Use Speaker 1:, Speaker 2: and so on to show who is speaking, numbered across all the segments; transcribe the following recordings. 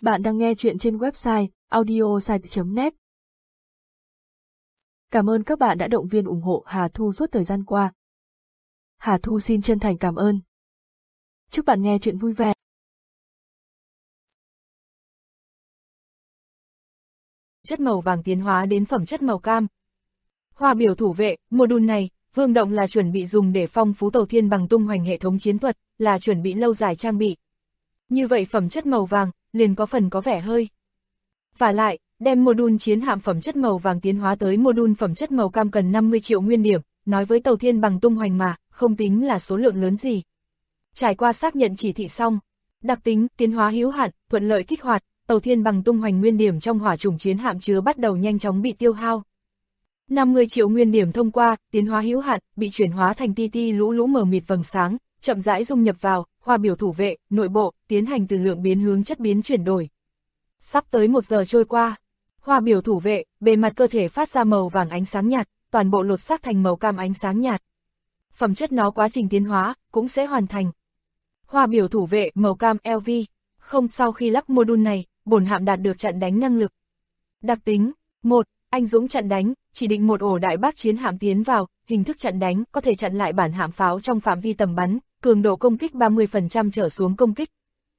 Speaker 1: Bạn đang nghe chuyện trên website audiosite.net. Cảm ơn các bạn đã động viên ủng hộ Hà Thu suốt thời gian qua. Hà Thu xin chân thành cảm ơn. Chúc bạn nghe chuyện vui vẻ.
Speaker 2: Chất màu vàng tiến hóa đến phẩm chất màu cam. Hoa biểu thủ vệ, module này, Vương Động là chuẩn bị dùng để phong phú Tàu Thiên Bằng tung hoành hệ thống chiến thuật, là chuẩn bị lâu dài trang bị. Như vậy phẩm chất màu vàng, liền có phần có vẻ hơi. Và lại, đem module chiến hạm phẩm chất màu vàng tiến hóa tới module phẩm chất màu cam cần 50 triệu nguyên điểm, nói với Tàu Thiên Bằng tung hoành mà, không tính là số lượng lớn gì. Trải qua xác nhận chỉ thị xong, đặc tính, tiến hóa hữu hạn, thuận lợi kích hoạt, Tàu Thiên Bằng tung hoành nguyên điểm trong hỏa chủng chiến hạm chứa bắt đầu nhanh chóng bị tiêu hao. 50 triệu nguyên điểm thông qua, tiến hóa hữu hạn, bị chuyển hóa thành ti ti lũ lũ mờ mịt vầng sáng, chậm rãi dung nhập vào, hoa biểu thủ vệ, nội bộ, tiến hành từ lượng biến hướng chất biến chuyển đổi. Sắp tới 1 giờ trôi qua, hoa biểu thủ vệ, bề mặt cơ thể phát ra màu vàng ánh sáng nhạt, toàn bộ lột xác thành màu cam ánh sáng nhạt. Phẩm chất nó quá trình tiến hóa, cũng sẽ hoàn thành. Hoa biểu thủ vệ, màu cam LV, không sau khi lắp module này, bổn hạm đạt được chặn đánh năng lực. Đặc tính, 1. Anh dũng chặn đánh, chỉ định một ổ đại bác chiến hạm tiến vào, hình thức chặn đánh có thể chặn lại bản hạm pháo trong phạm vi tầm bắn, cường độ công kích 30% trở xuống công kích.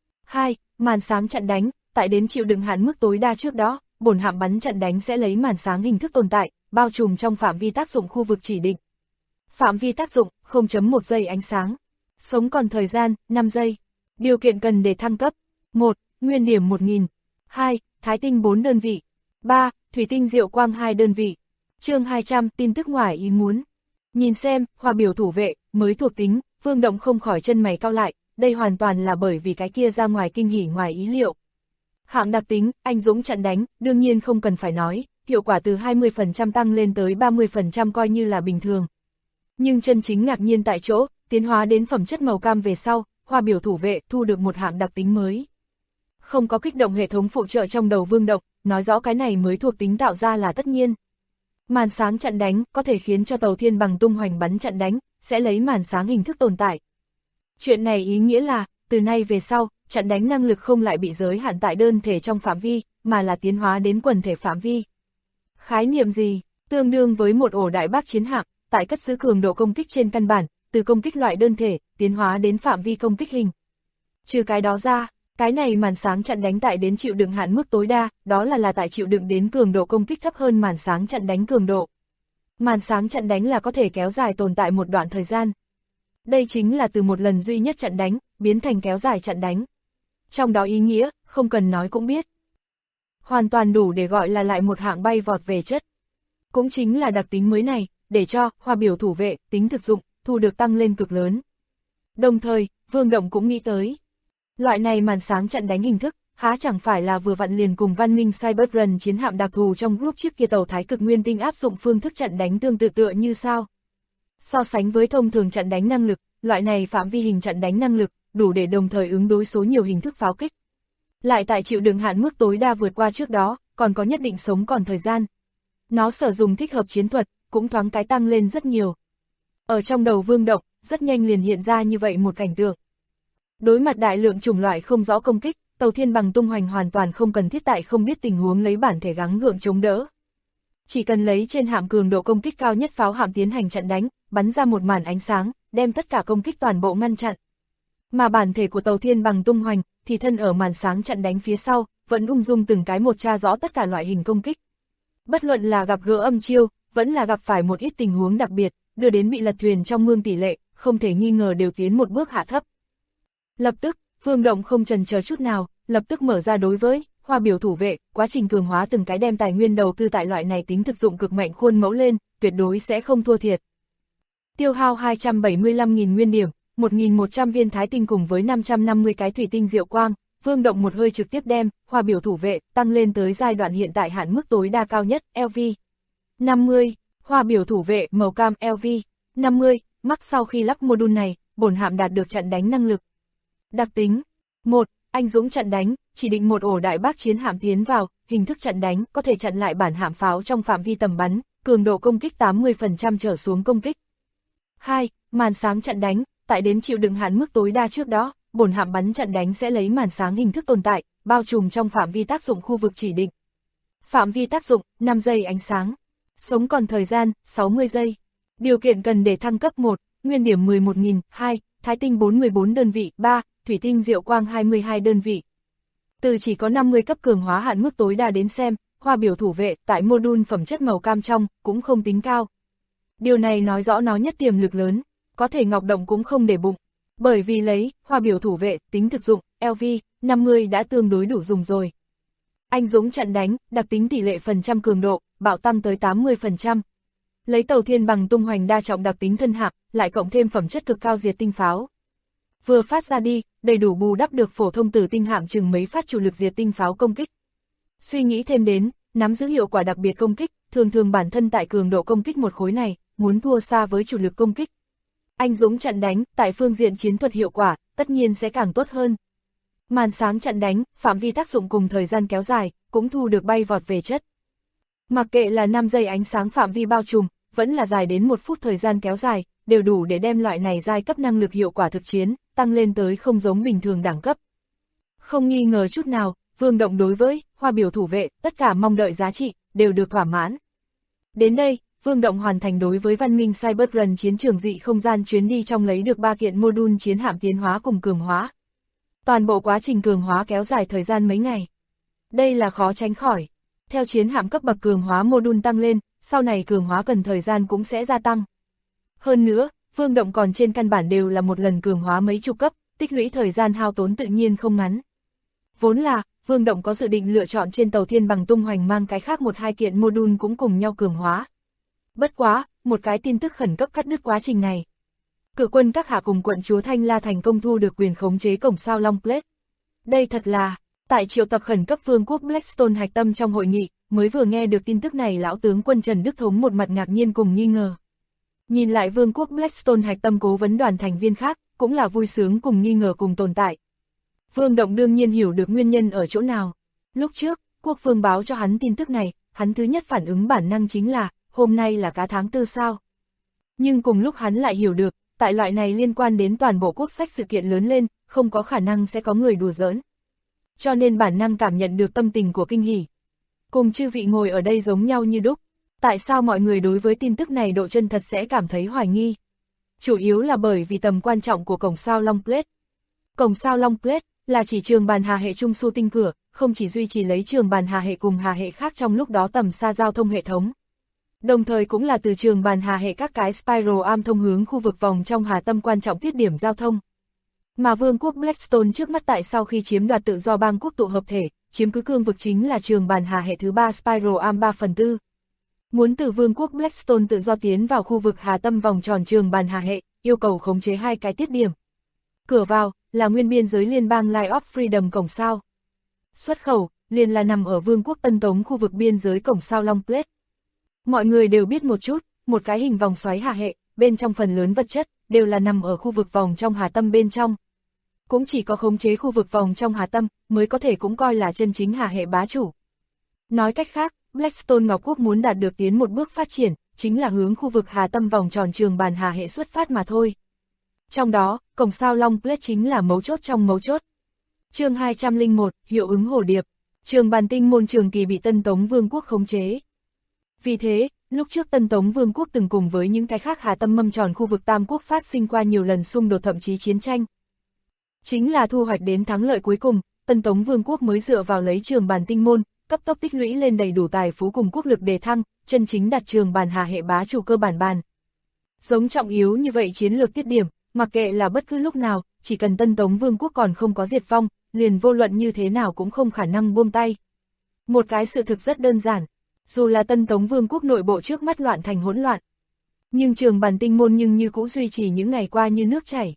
Speaker 2: 2. Màn sáng chặn đánh, tại đến chịu đựng hạn mức tối đa trước đó, bổn hạm bắn chặn đánh sẽ lấy màn sáng hình thức tồn tại, bao trùm trong phạm vi tác dụng khu vực chỉ định. Phạm vi tác dụng, 0.1 giây ánh sáng. Sống còn thời gian, 5 giây. Điều kiện cần để thăng cấp. 1. Nguyên điểm 1000. 2. Thái tinh 4 đơn vị. 3. Thủy tinh diệu quang 2 đơn vị. Chương 200, tin tức ngoài ý muốn. Nhìn xem, hoa biểu thủ vệ, mới thuộc tính, Vương Động không khỏi chân mày cau lại, đây hoàn toàn là bởi vì cái kia ra ngoài kinh hỉ ngoài ý liệu. Hạng đặc tính, anh dũng chặn đánh, đương nhiên không cần phải nói, hiệu quả từ 20% tăng lên tới 30% coi như là bình thường. Nhưng chân chính ngạc nhiên tại chỗ, tiến hóa đến phẩm chất màu cam về sau, hoa biểu thủ vệ thu được một hạng đặc tính mới. Không có kích động hệ thống phụ trợ trong đầu Vương Động, nói rõ cái này mới thuộc tính tạo ra là tất nhiên. Màn sáng chặn đánh có thể khiến cho Tàu Thiên Bằng tung hoành bắn chặn đánh, sẽ lấy màn sáng hình thức tồn tại. Chuyện này ý nghĩa là, từ nay về sau, chặn đánh năng lực không lại bị giới hạn tại đơn thể trong phạm vi, mà là tiến hóa đến quần thể phạm vi. Khái niệm gì? Tương đương với một ổ đại bác chiến hạm, tại cất giữ cường độ công kích trên căn bản, từ công kích loại đơn thể, tiến hóa đến phạm vi công kích hình. Trừ cái đó ra, cái này màn sáng chặn đánh tại đến chịu đựng hạn mức tối đa, đó là tại chịu đựng đến cường độ công kích thấp hơn màn sáng chặn đánh cường độ. Màn sáng chặn đánh là có thể kéo dài tồn tại một đoạn thời gian. Đây chính là từ một lần duy nhất chặn đánh, biến thành kéo dài chặn đánh. Trong đó ý nghĩa, không cần nói cũng biết. Hoàn toàn đủ để gọi là lại một hạng bay vọt về chất. Cũng chính là đặc tính mới này, để cho hoa biểu thủ vệ, tính thực dụng, thu được tăng lên cực lớn. Đồng thời, Vương Động cũng nghĩ tới. Loại này màn sáng chặn đánh hình thức, há chẳng phải là vừa vặn liền cùng văn minh Cyberrun chiến hạm đặc thù trong group chiếc kia tàu Thái Cực Nguyên Tinh áp dụng phương thức chặn đánh tương tự tựa như sao. So sánh với thông thường chặn đánh năng lực, loại này phạm vi hình chặn đánh năng lực, đủ để đồng thời ứng đối số nhiều hình thức pháo kích. Lại tại chịu đựng hạn mức tối đa vượt qua trước đó, còn có nhất định sống còn thời gian. Nó sử dụng thích hợp chiến thuật, cũng thoáng cái tăng lên rất nhiều. Ở trong đầu Vương Động, rất nhanh liền hiện ra như vậy một cảnh tượng. Đối mặt đại lượng chủng loại không rõ công kích, Tàu Thiên Bằng tung hoành hoàn toàn không cần thiết tại không biết tình huống lấy bản thể gắng gượng chống đỡ. Chỉ cần lấy trên hạm cường độ công kích cao nhất pháo hạm tiến hành chặn đánh, bắn ra một màn ánh sáng, đem tất cả công kích toàn bộ ngăn chặn. Mà bản thể của Tàu Thiên Bằng tung hoành, thì thân ở màn sáng chặn đánh phía sau, vẫn ung dung từng cái một tra rõ tất cả loại hình công kích. Bất luận là gặp gỡ âm chiêu, vẫn là gặp phải một ít tình huống đặc biệt, đưa đến bị lật thuyền trong mương tỷ lệ, không thể nghi ngờ đều tiến một bước hạ thấp. Lập tức, Vương Động không chần chờ chút nào, lập tức mở ra đối với hoa biểu thủ vệ, quá trình cường hóa từng cái đem tài nguyên đầu tư tại loại này tính thực dụng cực mạnh khuôn mẫu lên, tuyệt đối sẽ không thua thiệt. Tiêu hao 275.000 nguyên điểm, 1.100 viên thái tinh cùng với 550 cái thủy tinh diệu quang, Vương Động một hơi trực tiếp đem hoa biểu thủ vệ tăng lên tới giai đoạn hiện tại hạn mức tối đa cao nhất LV 50, hoa biểu thủ vệ màu cam LV 50, mắc sau khi lắp module này, bổn hạm đạt được chặn đánh năng lực. Đặc tính 1. Anh dũng chặn đánh, chỉ định một ổ đại bác chiến hạm tiến vào, hình thức chặn đánh có thể chặn lại bản hạm pháo trong phạm vi tầm bắn, cường độ công kích 80% trở xuống công kích. 2. Màn sáng chặn đánh, tại đến chịu đựng hạn mức tối đa trước đó, bổn hạm bắn chặn đánh sẽ lấy màn sáng hình thức tồn tại, bao trùm trong phạm vi tác dụng khu vực chỉ định. Phạm vi tác dụng, 5 giây ánh sáng. Sống còn thời gian, 60 giây. Điều kiện cần để thăng cấp 1, nguyên điểm 11.000, 2, thái tinh 414 đơn vị, 3, thủy tinh diệu quang 22 đơn vị. Từ chỉ có 50 cấp cường hóa hạn mức tối đa đến xem, hoa biểu thủ vệ tại module phẩm chất màu cam trong cũng không tính cao. Điều này nói rõ nó nhất tiềm lực lớn, có thể Ngọc Động cũng không để bụng. Bởi vì lấy hoa biểu thủ vệ tính thực dụng, LV 50 đã tương đối đủ dùng rồi. Anh dũng chặn đánh, đặc tính tỷ lệ phần trăm cường độ, bạo tăng tới 80%. Lấy tàu thiên bằng tung hoành đa trọng đặc tính thân hạm, lại cộng thêm phẩm chất cực cao diệt tinh pháo. Vừa phát ra đi, đầy đủ bù đắp được phổ thông tử tinh hạm chừng mấy phát chủ lực diệt tinh pháo công kích. Suy nghĩ thêm đến, nắm giữ hiệu quả đặc biệt công kích, thường bản thân tại cường độ công kích một khối này, muốn thua xa với chủ lực công kích. Anh dũng chặn đánh, tại phương diện chiến thuật hiệu quả, tất nhiên sẽ càng tốt hơn. Màn sáng chặn đánh, phạm vi tác dụng cùng thời gian kéo dài, cũng thu được bay vọt về chất. Mặc kệ là 5 giây ánh sáng phạm vi bao trùm, vẫn là dài đến 1 phút thời gian kéo dài, đều đủ để đem loại này giai cấp năng lực hiệu quả thực chiến, tăng lên tới không giống bình thường đẳng cấp. Không nghi ngờ chút nào, Vương Động đối với hoa biểu thủ vệ, tất cả mong đợi giá trị, đều được thỏa mãn. Đến đây, Vương Động hoàn thành đối với Văn Minh Cyberrun chiến trường dị không gian chuyến đi trong lấy được 3 kiện module chiến hạm tiến hóa cùng cường hóa. Toàn bộ quá trình cường hóa kéo dài thời gian mấy ngày. Đây là khó tránh khỏi. Theo chiến hạm cấp bậc cường hóa module tăng lên, sau này cường hóa cần thời gian cũng sẽ gia tăng. Hơn nữa, Vương Động còn trên căn bản đều là một lần cường hóa mấy chục cấp, tích lũy thời gian hao tốn tự nhiên không ngắn. Vốn là, Vương Động có dự định lựa chọn trên tàu thiên bằng tung hoành mang cái khác 1-2 kiện module cũng cùng nhau cường hóa. Bất quá, một cái tin tức khẩn cấp cắt đứt quá trình này. Cự quân các hạ cùng quận chúa Thanh La thành công thu được quyền khống chế cổng sao Long Plate. Đây thật là, tại triệu tập khẩn cấp vương quốc Blackstone hạch tâm trong hội nghị, mới vừa nghe được tin tức này lão tướng quân Trần Đức Thống một mặt ngạc nhiên cùng nghi ngờ. Nhìn lại vương quốc Blackstone hạch tâm cố vấn đoàn thành viên khác, cũng là vui sướng cùng nghi ngờ cùng tồn tại. Vương Động đương nhiên hiểu được nguyên nhân ở chỗ nào. Lúc trước, quốc vương báo cho hắn tin tức này, hắn thứ nhất phản ứng bản năng chính là, hôm nay là cá tháng 4 sao. Nhưng cùng lúc hắn lại hiểu được, tại loại này liên quan đến toàn bộ quốc sách sự kiện lớn lên, không có khả năng sẽ có người đùa giỡn. Cho nên bản năng cảm nhận được tâm tình của kinh hỉ. Cùng chư vị ngồi ở đây giống nhau như đúc. Tại sao mọi người đối với tin tức này độ chân thật sẽ cảm thấy hoài nghi? Chủ yếu là bởi vì tầm quan trọng của cổng sao Long Plate. Cổng sao Long Plate là chỉ trường bàn hà hệ trung su tinh cửa, không chỉ duy trì lấy trường bàn hà hệ cùng hà hệ khác trong lúc đó tầm xa giao thông hệ thống. Đồng thời cũng là từ trường bàn hà hệ các cái spiral arm thông hướng khu vực vòng trong hà tâm quan trọng tiết điểm giao thông. Mà vương quốc Blackstone trước mắt tại sau khi chiếm đoạt tự do bang quốc tụ hợp thể, chiếm cứ cương vực chính là trường bàn hà hệ thứ 3 spiral arm 3/4. Muốn từ vương quốc Blackstone tự do tiến vào khu vực hà tâm vòng tròn trường bàn hà hệ, yêu cầu khống chế 2 cái tiết điểm. Cửa vào là nguyên biên giới liên bang Line of Freedom cổng sao. Xuất khẩu liền là nằm ở vương quốc Tân Tống khu vực biên giới cổng sao Long Plate. Mọi người đều biết một chút, một cái hình vòng xoáy hà hệ, bên trong phần lớn vật chất, đều là nằm ở khu vực vòng trong hà tâm bên trong. Cũng chỉ có khống chế khu vực vòng trong hà tâm, mới có thể cũng coi là chân chính hà hệ bá chủ. Nói cách khác, Blackstone Ngọc Quốc muốn đạt được tiến một bước phát triển, chính là hướng khu vực hà tâm vòng tròn trường bàn hà hệ xuất phát mà thôi. Trong đó, cổng sao Long Plate chính là mấu chốt trong mấu chốt. Chương 201, hiệu ứng hồ điệp. Trường bàn tinh môn trường kỳ bị Tân Tống Vương quốc khống chế. Vì thế, lúc trước Tân Tống Vương quốc từng cùng với những cái khác hà tâm mâm tròn khu vực Tam Quốc phát sinh qua nhiều lần xung đột thậm chí chiến tranh. Chính là thu hoạch đến thắng lợi cuối cùng, Tân Tống Vương quốc mới dựa vào lấy trường bàn tinh môn, cấp tốc tích lũy lên đầy đủ tài phú cùng quốc lực đề thăng, chân chính đặt trường bàn hà hệ bá chủ cơ bản bàn. Giống trọng yếu như vậy chiến lược tiết điểm, mặc kệ là bất cứ lúc nào, chỉ cần Tân Tống Vương quốc còn không có diệt vong, liền vô luận như thế nào cũng không khả năng buông tay. Một cái sự thực rất đơn giản. Dù là Tân Tống Vương quốc nội bộ trước mắt loạn thành hỗn loạn, nhưng trường bàn tinh môn nhưng như cũ duy trì những ngày qua như nước chảy.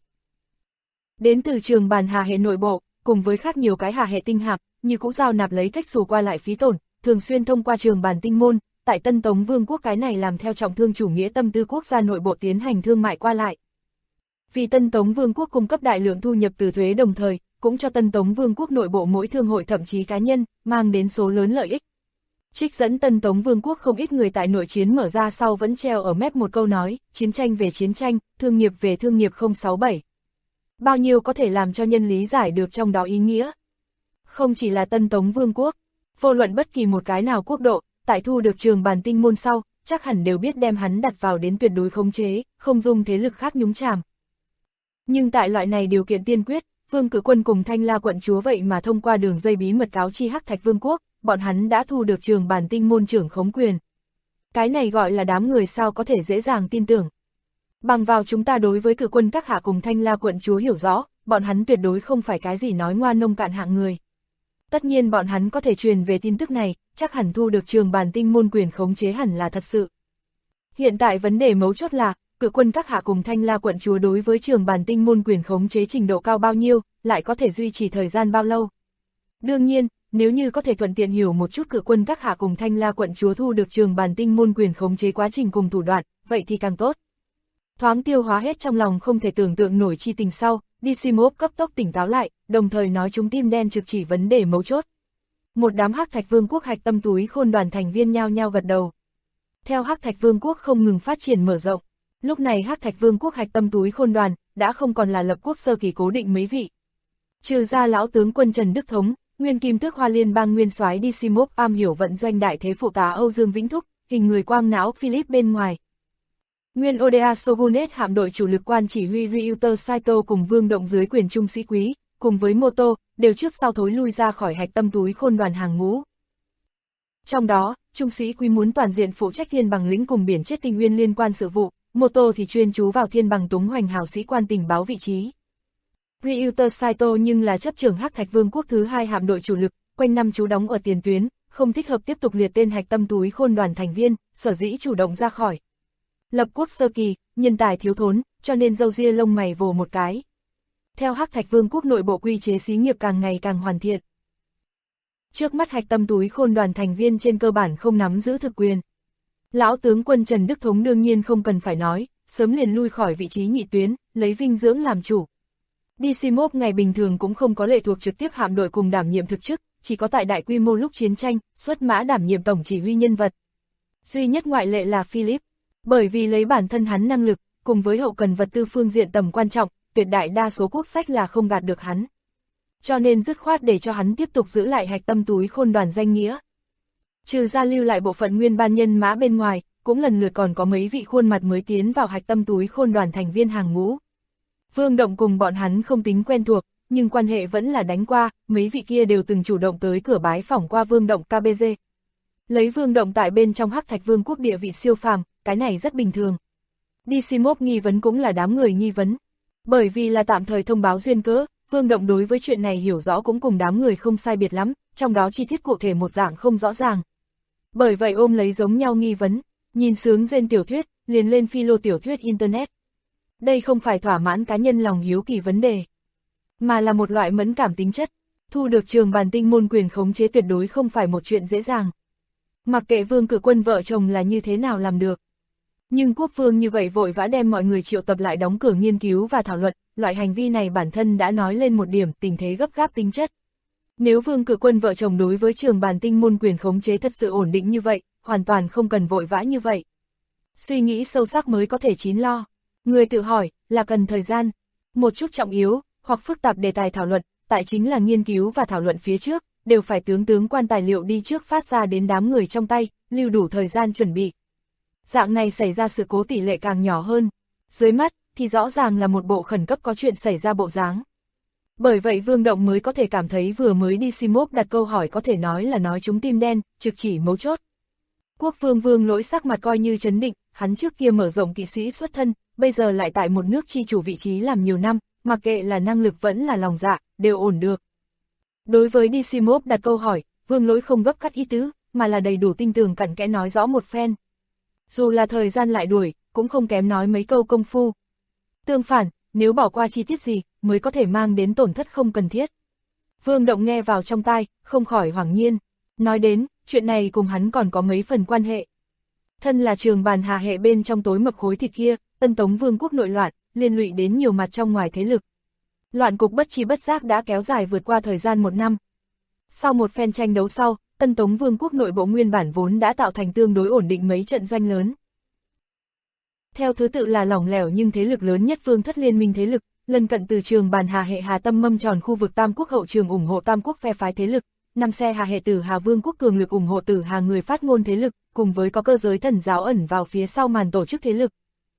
Speaker 2: Đến từ trường bàn hà hệ nội bộ, cùng với khác nhiều cái hà hệ tinh hạp, như cũ giao nạp lấy cách xù qua lại phí tổn, thường xuyên thông qua trường bàn tinh môn, tại Tân Tống Vương quốc cái này làm theo trọng thương chủ nghĩa tâm tư quốc gia nội bộ tiến hành thương mại qua lại. Vì Tân Tống Vương quốc cung cấp đại lượng thu nhập từ thuế đồng thời, cũng cho Tân Tống Vương quốc nội bộ mỗi thương hội thậm chí cá nhân, mang đến số lớn lợi ích. Trích dẫn Tân Tống Vương quốc không ít người tại nội chiến mở ra sau vẫn treo ở mép một câu nói, chiến tranh về chiến tranh, thương nghiệp về thương nghiệp 067. Bao nhiêu có thể làm cho nhân lý giải được trong đó ý nghĩa. Không chỉ là Tân Tống Vương quốc, vô luận bất kỳ một cái nào quốc độ, tại thu được Trường Bàn Tinh môn sau, chắc hẳn đều biết đem hắn đặt vào đến tuyệt đối khống chế, không dung thế lực khác nhúng chàm. Nhưng tại loại này điều kiện tiên quyết, Vương Cử Quân cùng Thanh La quận chúa vậy mà thông qua đường dây bí mật cáo chi Hắc Thạch Vương quốc, bọn hắn đã thu được Trường Bàn Tinh môn trưởng khống quyền. Cái này gọi là đám người sao có thể dễ dàng tin tưởng. Bằng vào chúng ta đối với Cử Quân các hạ cùng Thanh La quận chúa hiểu rõ, bọn hắn tuyệt đối không phải cái gì nói ngoa nông cạn hạng người. Tất nhiên bọn hắn có thể truyền về tin tức này, chắc hẳn thu được Trường Bàn Tinh môn quyền khống chế hẳn là thật sự. Hiện tại vấn đề mấu chốt là, Cử Quân các hạ cùng Thanh La quận chúa đối với Trường Bàn Tinh môn quyền khống chế trình độ cao bao nhiêu, lại có thể duy trì thời gian bao lâu. Đương nhiên, nếu như có thể thuận tiện hiểu một chút Cử Quân các hạ cùng Thanh La quận chúa thu được Trường Bàn Tinh môn quyền khống chế quá trình cùng thủ đoạn, vậy thì càng tốt. Thoáng tiêu hóa hết trong lòng không thể tưởng tượng nổi chi tình sau, Dysimov cấp tốc tỉnh táo lại, đồng thời nói chúng tim đen trực chỉ vấn đề mấu chốt. Một đám Hắc Thạch Vương quốc hạch tâm túi khôn đoàn thành viên nhao nhao gật đầu. Theo Hắc Thạch Vương quốc không ngừng phát triển mở rộng, lúc này Hắc Thạch Vương quốc hạch tâm túi khôn đoàn đã không còn là lập quốc sơ kỳ cố định mấy vị. Trừ ra lão tướng quân Trần Đức Thống, nguyên kim tước Hoa Liên bang nguyên soái Dysimov am hiểu vận doanh đại thế phụ tá Âu Dương Vĩnh Thúc, hình người quang não Philip bên ngoài. Nguyên Oda Shogunate hạm đội chủ lực quan chỉ huy Ryuta Saito cùng Vương Động dưới quyền trung sĩ quý, cùng với Moto, đều trước sau thối lui ra khỏi hạch tâm túi khôn đoàn hàng ngũ. Trong đó, trung sĩ quý muốn toàn diện phụ trách Thiên Bằng lĩnh cùng biển chết tinh nguyên liên quan sự vụ, Moto thì chuyên chú vào Thiên Bằng túng hoành hào sĩ quan tình báo vị trí. Ryuta Saito nhưng là chấp trưởng Hắc Thạch Vương quốc thứ hai hạm đội chủ lực, quanh năm trú đóng ở tiền tuyến, không thích hợp tiếp tục liệt tên hạch tâm túi khôn đoàn thành viên, sở dĩ chủ động ra khỏi. Lập quốc sơ kỳ, nhân tài thiếu thốn, cho nên râu ria lông mày vồ một cái. Theo Hắc Thạch Vương quốc nội bộ quy chế xí nghiệp càng ngày càng hoàn thiện. Trước mắt hạch tâm túi khôn đoàn thành viên trên cơ bản không nắm giữ thực quyền. Lão tướng quân Trần Đức Thống đương nhiên không cần phải nói, sớm liền lui khỏi vị trí nhị tuyến, lấy vinh dưỡng làm chủ. Dysimov ngày bình thường cũng không có lệ thuộc trực tiếp hạm đội cùng đảm nhiệm thực chức, chỉ có tại đại quy mô lúc chiến tranh, xuất mã đảm nhiệm tổng chỉ huy nhân vật. Duy nhất ngoại lệ là Philip. Bởi vì lấy bản thân hắn năng lực, cùng với hậu cần vật tư phương diện tầm quan trọng, tuyệt đại đa số quốc sách là không gạt được hắn. Cho nên dứt khoát để cho hắn tiếp tục giữ lại hạch tâm túi khôn đoàn danh nghĩa. Trừ ra lưu lại bộ phận nguyên ban nhân mã bên ngoài, cũng lần lượt còn có mấy vị khuôn mặt mới tiến vào hạch tâm túi khôn đoàn thành viên hàng ngũ. Vương Động cùng bọn hắn không tính quen thuộc, nhưng quan hệ vẫn là đánh qua, mấy vị kia đều từng chủ động tới cửa bái phỏng qua Vương Động KBG. Lấy Vương Động tại bên trong Hắc Thạch Vương quốc địa vị siêu phàm, cái này rất bình thường. Dysimov nghi vấn cũng là đám người nghi vấn. Bởi vì là tạm thời thông báo duyên cớ, Vương Động đối với chuyện này hiểu rõ cũng cùng đám người không sai biệt lắm, trong đó chi tiết cụ thể một dạng không rõ ràng. Bởi vậy ôm lấy giống nhau nghi vấn, nhìn sướng trên tiểu thuyết, liền lên philo tiểu thuyết Internet. Đây không phải thỏa mãn cá nhân lòng hiếu kỳ vấn đề, mà là một loại mẫn cảm tính chất. Thu được Trường Bàn Tinh môn quyền khống chế tuyệt đối không phải một chuyện dễ dàng. Mặc kệ Vương Cử Quân vợ chồng là như thế nào làm được. Nhưng quốc vương như vậy vội vã đem mọi người triệu tập lại đóng cửa nghiên cứu và thảo luận, loại hành vi này bản thân đã nói lên một điểm tình thế gấp gáp tính chất. Nếu Vương Cử Quân vợ chồng đối với Trường Bàn Tinh môn quyền khống chế thật sự ổn định như vậy, hoàn toàn không cần vội vã như vậy. Suy nghĩ sâu sắc mới có thể chín lo. Người tự hỏi, là cần thời gian, một chút trọng yếu, hoặc phức tạp đề tài thảo luận, tại chính là nghiên cứu và thảo luận phía trước, đều phải tướng quan tài liệu đi trước phát ra đến đám người trong tay, lưu đủ thời gian chuẩn bị. Dạng này xảy ra sự cố tỷ lệ càng nhỏ hơn, dưới mắt, thì rõ ràng là một bộ khẩn cấp có chuyện xảy ra bộ dáng. Bởi vậy Vương Động mới có thể cảm thấy vừa mới Dysimov đặt câu hỏi có thể nói là nói trúng tim đen, trực chỉ mấu chốt. Quốc vương Vương Lỗi sắc mặt coi như trấn định, hắn trước kia mở rộng kỵ sĩ xuất thân, bây giờ lại tại một nước chi chủ vị trí làm nhiều năm, mặc kệ là năng lực vẫn là lòng dạ, đều ổn được. Đối với Dysimov đặt câu hỏi, Vương Lỗi không gấp cắt ý tứ, mà là đầy đủ tinh tường cặn kẽ nói rõ một phen. Dù là thời gian lại đuổi, cũng không kém nói mấy câu công phu. Tương phản, nếu bỏ qua chi tiết gì, mới có thể mang đến tổn thất không cần thiết. Vương Động nghe vào trong tai, không khỏi hoảng nhiên. Nói đến, chuyện này cùng hắn còn có mấy phần quan hệ. Thân là Trường Bàn Hà hệ bên trong tối mập khối thịt kia, Tân Tống Vương quốc nội loạn, liên lụy đến nhiều mặt trong ngoài thế lực. Loạn cục bất chi bất giác đã kéo dài vượt qua thời gian 1 năm. Sau một phen tranh đấu sau, Tân Tống Vương quốc nội bộ nguyên bản vốn đã tạo thành tương đối ổn định mấy trận doanh lớn. Theo thứ tự là lỏng lẻo nhưng thế lực lớn nhất Vương Thất Liên minh thế lực, lân cận từ trường bàn Hà hệ Hà Tâm Mâm Tròn khu vực Tam Quốc hậu trường ủng hộ Tam Quốc phe phái thế lực, 5 xe Hà hệ Tử Hà Vương quốc cường lực ủng hộ Tử Hà người phát ngôn thế lực, cùng với có cơ giới thần giáo ẩn vào phía sau màn tổ chức thế lực.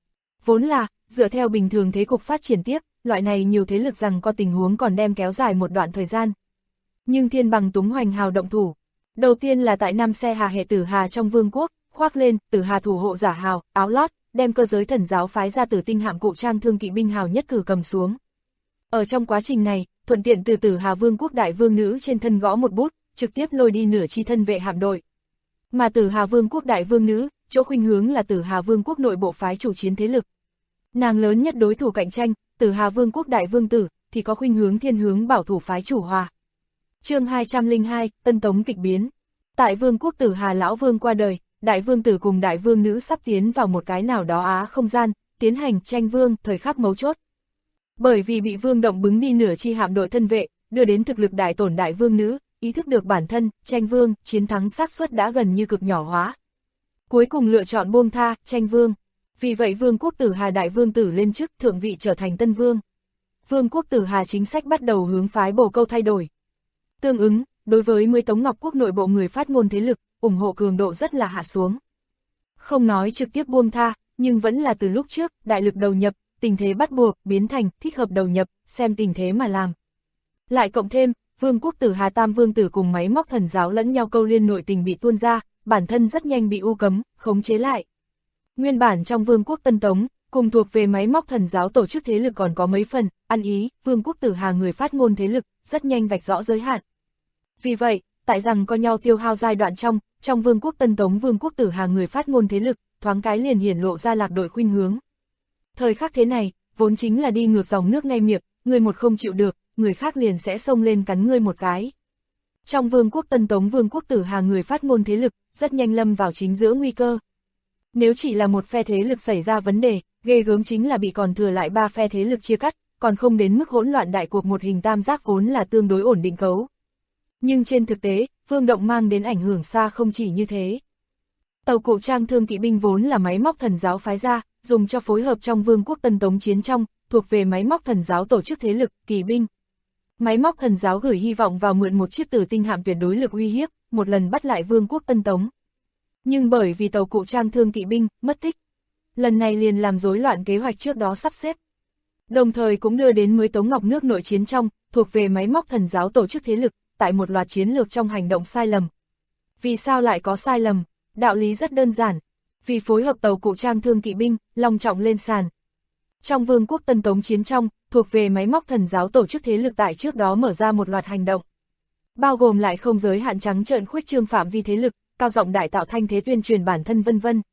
Speaker 2: Vốn là, dựa theo bình thường thế cục phát triển tiếp, loại này nhiều thế lực rằng có tình huống còn đem kéo dài một đoạn thời gian. Nhưng Thiên Bằng Túng Hoành hào động thủ. Đầu tiên là tại 5 xe Hà hệ Tử Hà trong vương quốc, khoác lên Tử Hà thủ hộ giả hào, áo lót, đem cơ giới thần giáo phái ra Tử Tinh hạm cụ trang thương kỵ binh hào nhất cử cầm xuống. Ở trong quá trình này, thuận tiện từ Tử Hà Vương quốc đại vương nữ trên thân gõ một bút, trực tiếp lôi đi nửa chi thân vệ hạm đội. Mà Tử Hà Vương quốc đại vương nữ, chỗ khuynh hướng là Tử Hà Vương quốc nội bộ phái chủ chiến thế lực. Nàng lớn nhất đối thủ cạnh tranh, Tử Hà Vương quốc đại vương tử, thì có khuynh hướng thiên hướng bảo thủ phái chủ hòa. Chương 202, Tân Tống kịch biến. Tại Vương quốc Tử Hà lão vương qua đời, đại vương tử cùng đại vương nữ sắp tiến vào một cái nào đó Á không gian, tiến hành tranh vương, thời khắc mấu chốt. Bởi vì bị vương động bứng đi nửa chi hạm đội thân vệ, đưa đến thực lực đại tổn đại vương nữ, ý thức được bản thân, tranh vương, chiến thắng xác suất đã gần như cực nhỏ hóa. Cuối cùng lựa chọn buông tha, tranh vương. Vì vậy Vương quốc Tử Hà đại vương tử lên chức thượng vị trở thành tân vương. Vương quốc Tử Hà chính sách bắt đầu hướng phái bồ câu thay đổi. Tương ứng, đối với 10 Tống Ngọc quốc nội bộ người phát ngôn thế lực, ủng hộ cường độ rất là hạ xuống. Không nói trực tiếp buông tha, nhưng vẫn là từ lúc trước, đại lực đầu nhập, tình thế bắt buộc, biến thành, thích hợp đầu nhập, xem tình thế mà làm. Lại cộng thêm, Vương quốc Tử Hà tam vương tử cùng máy móc thần giáo lẫn nhau câu liên nội tình bị tuôn ra, bản thân rất nhanh bị u cấm, khống chế lại. Nguyên bản trong Vương quốc Tân Tống, cùng thuộc về máy móc thần giáo tổ chức thế lực còn có mấy phần, ăn ý, Vương quốc Tử Hà người phát ngôn thế lực, rất nhanh vạch rõ giới hạn. Vì vậy, tại rằng có nhau tiêu hao giai đoạn trong Vương quốc Tân Tống Vương quốc Tử Hà người phát ngôn thế lực, thoáng cái liền hiển lộ ra lạc đội khuynh hướng. Thời khắc thế này, vốn chính là đi ngược dòng nước ngay miệng, người một không chịu được, người khác liền sẽ xông lên cắn ngươi một cái. Trong Vương quốc Tân Tống Vương quốc Tử Hà người phát ngôn thế lực, rất nhanh lâm vào chính giữa nguy cơ. Nếu chỉ là một phe thế lực xảy ra vấn đề, ghê gớm chính là bị còn thừa lại 3 phe thế lực chia cắt, còn không đến mức hỗn loạn đại cuộc một hình tam giác vốn là tương đối ổn định cấu. Nhưng trên thực tế, Vương động mang đến ảnh hưởng xa không chỉ như thế. Tàu cụ trang thương kỵ binh vốn là máy móc thần giáo phái ra, dùng cho phối hợp trong Vương quốc Tân Tống chiến trong, thuộc về máy móc thần giáo tổ chức thế lực, kỳ binh. Máy móc thần giáo gửi hy vọng vào mượn một chiếc Tử Tinh hạm tuyệt đối lực uy hiếp, một lần bắt lại Vương quốc Tân Tống. Nhưng bởi vì tàu cụ trang thương kỵ binh, mất tích. Lần này liền làm rối loạn kế hoạch trước đó sắp xếp. Đồng thời cũng đưa đến mới Tống Ngọc nước nội chiến trong, thuộc về máy móc thần giáo tổ chức thế lực, tại một loạt chiến lược trong hành động sai lầm. Vì sao lại có sai lầm? Đạo lý rất đơn giản. Vì phối hợp tàu cụ trang thương kỵ binh, long trọng lên sàn. Trong Vương quốc Tân Tống chiến trong, thuộc về máy móc thần giáo tổ chức thế lực tại trước đó mở ra một loạt hành động. Bao gồm lại không giới hạn trắng trợn khuếch trương phạm vi thế lực, cao giọng đại tạo thanh thế tuyên truyền bản thân vân vân.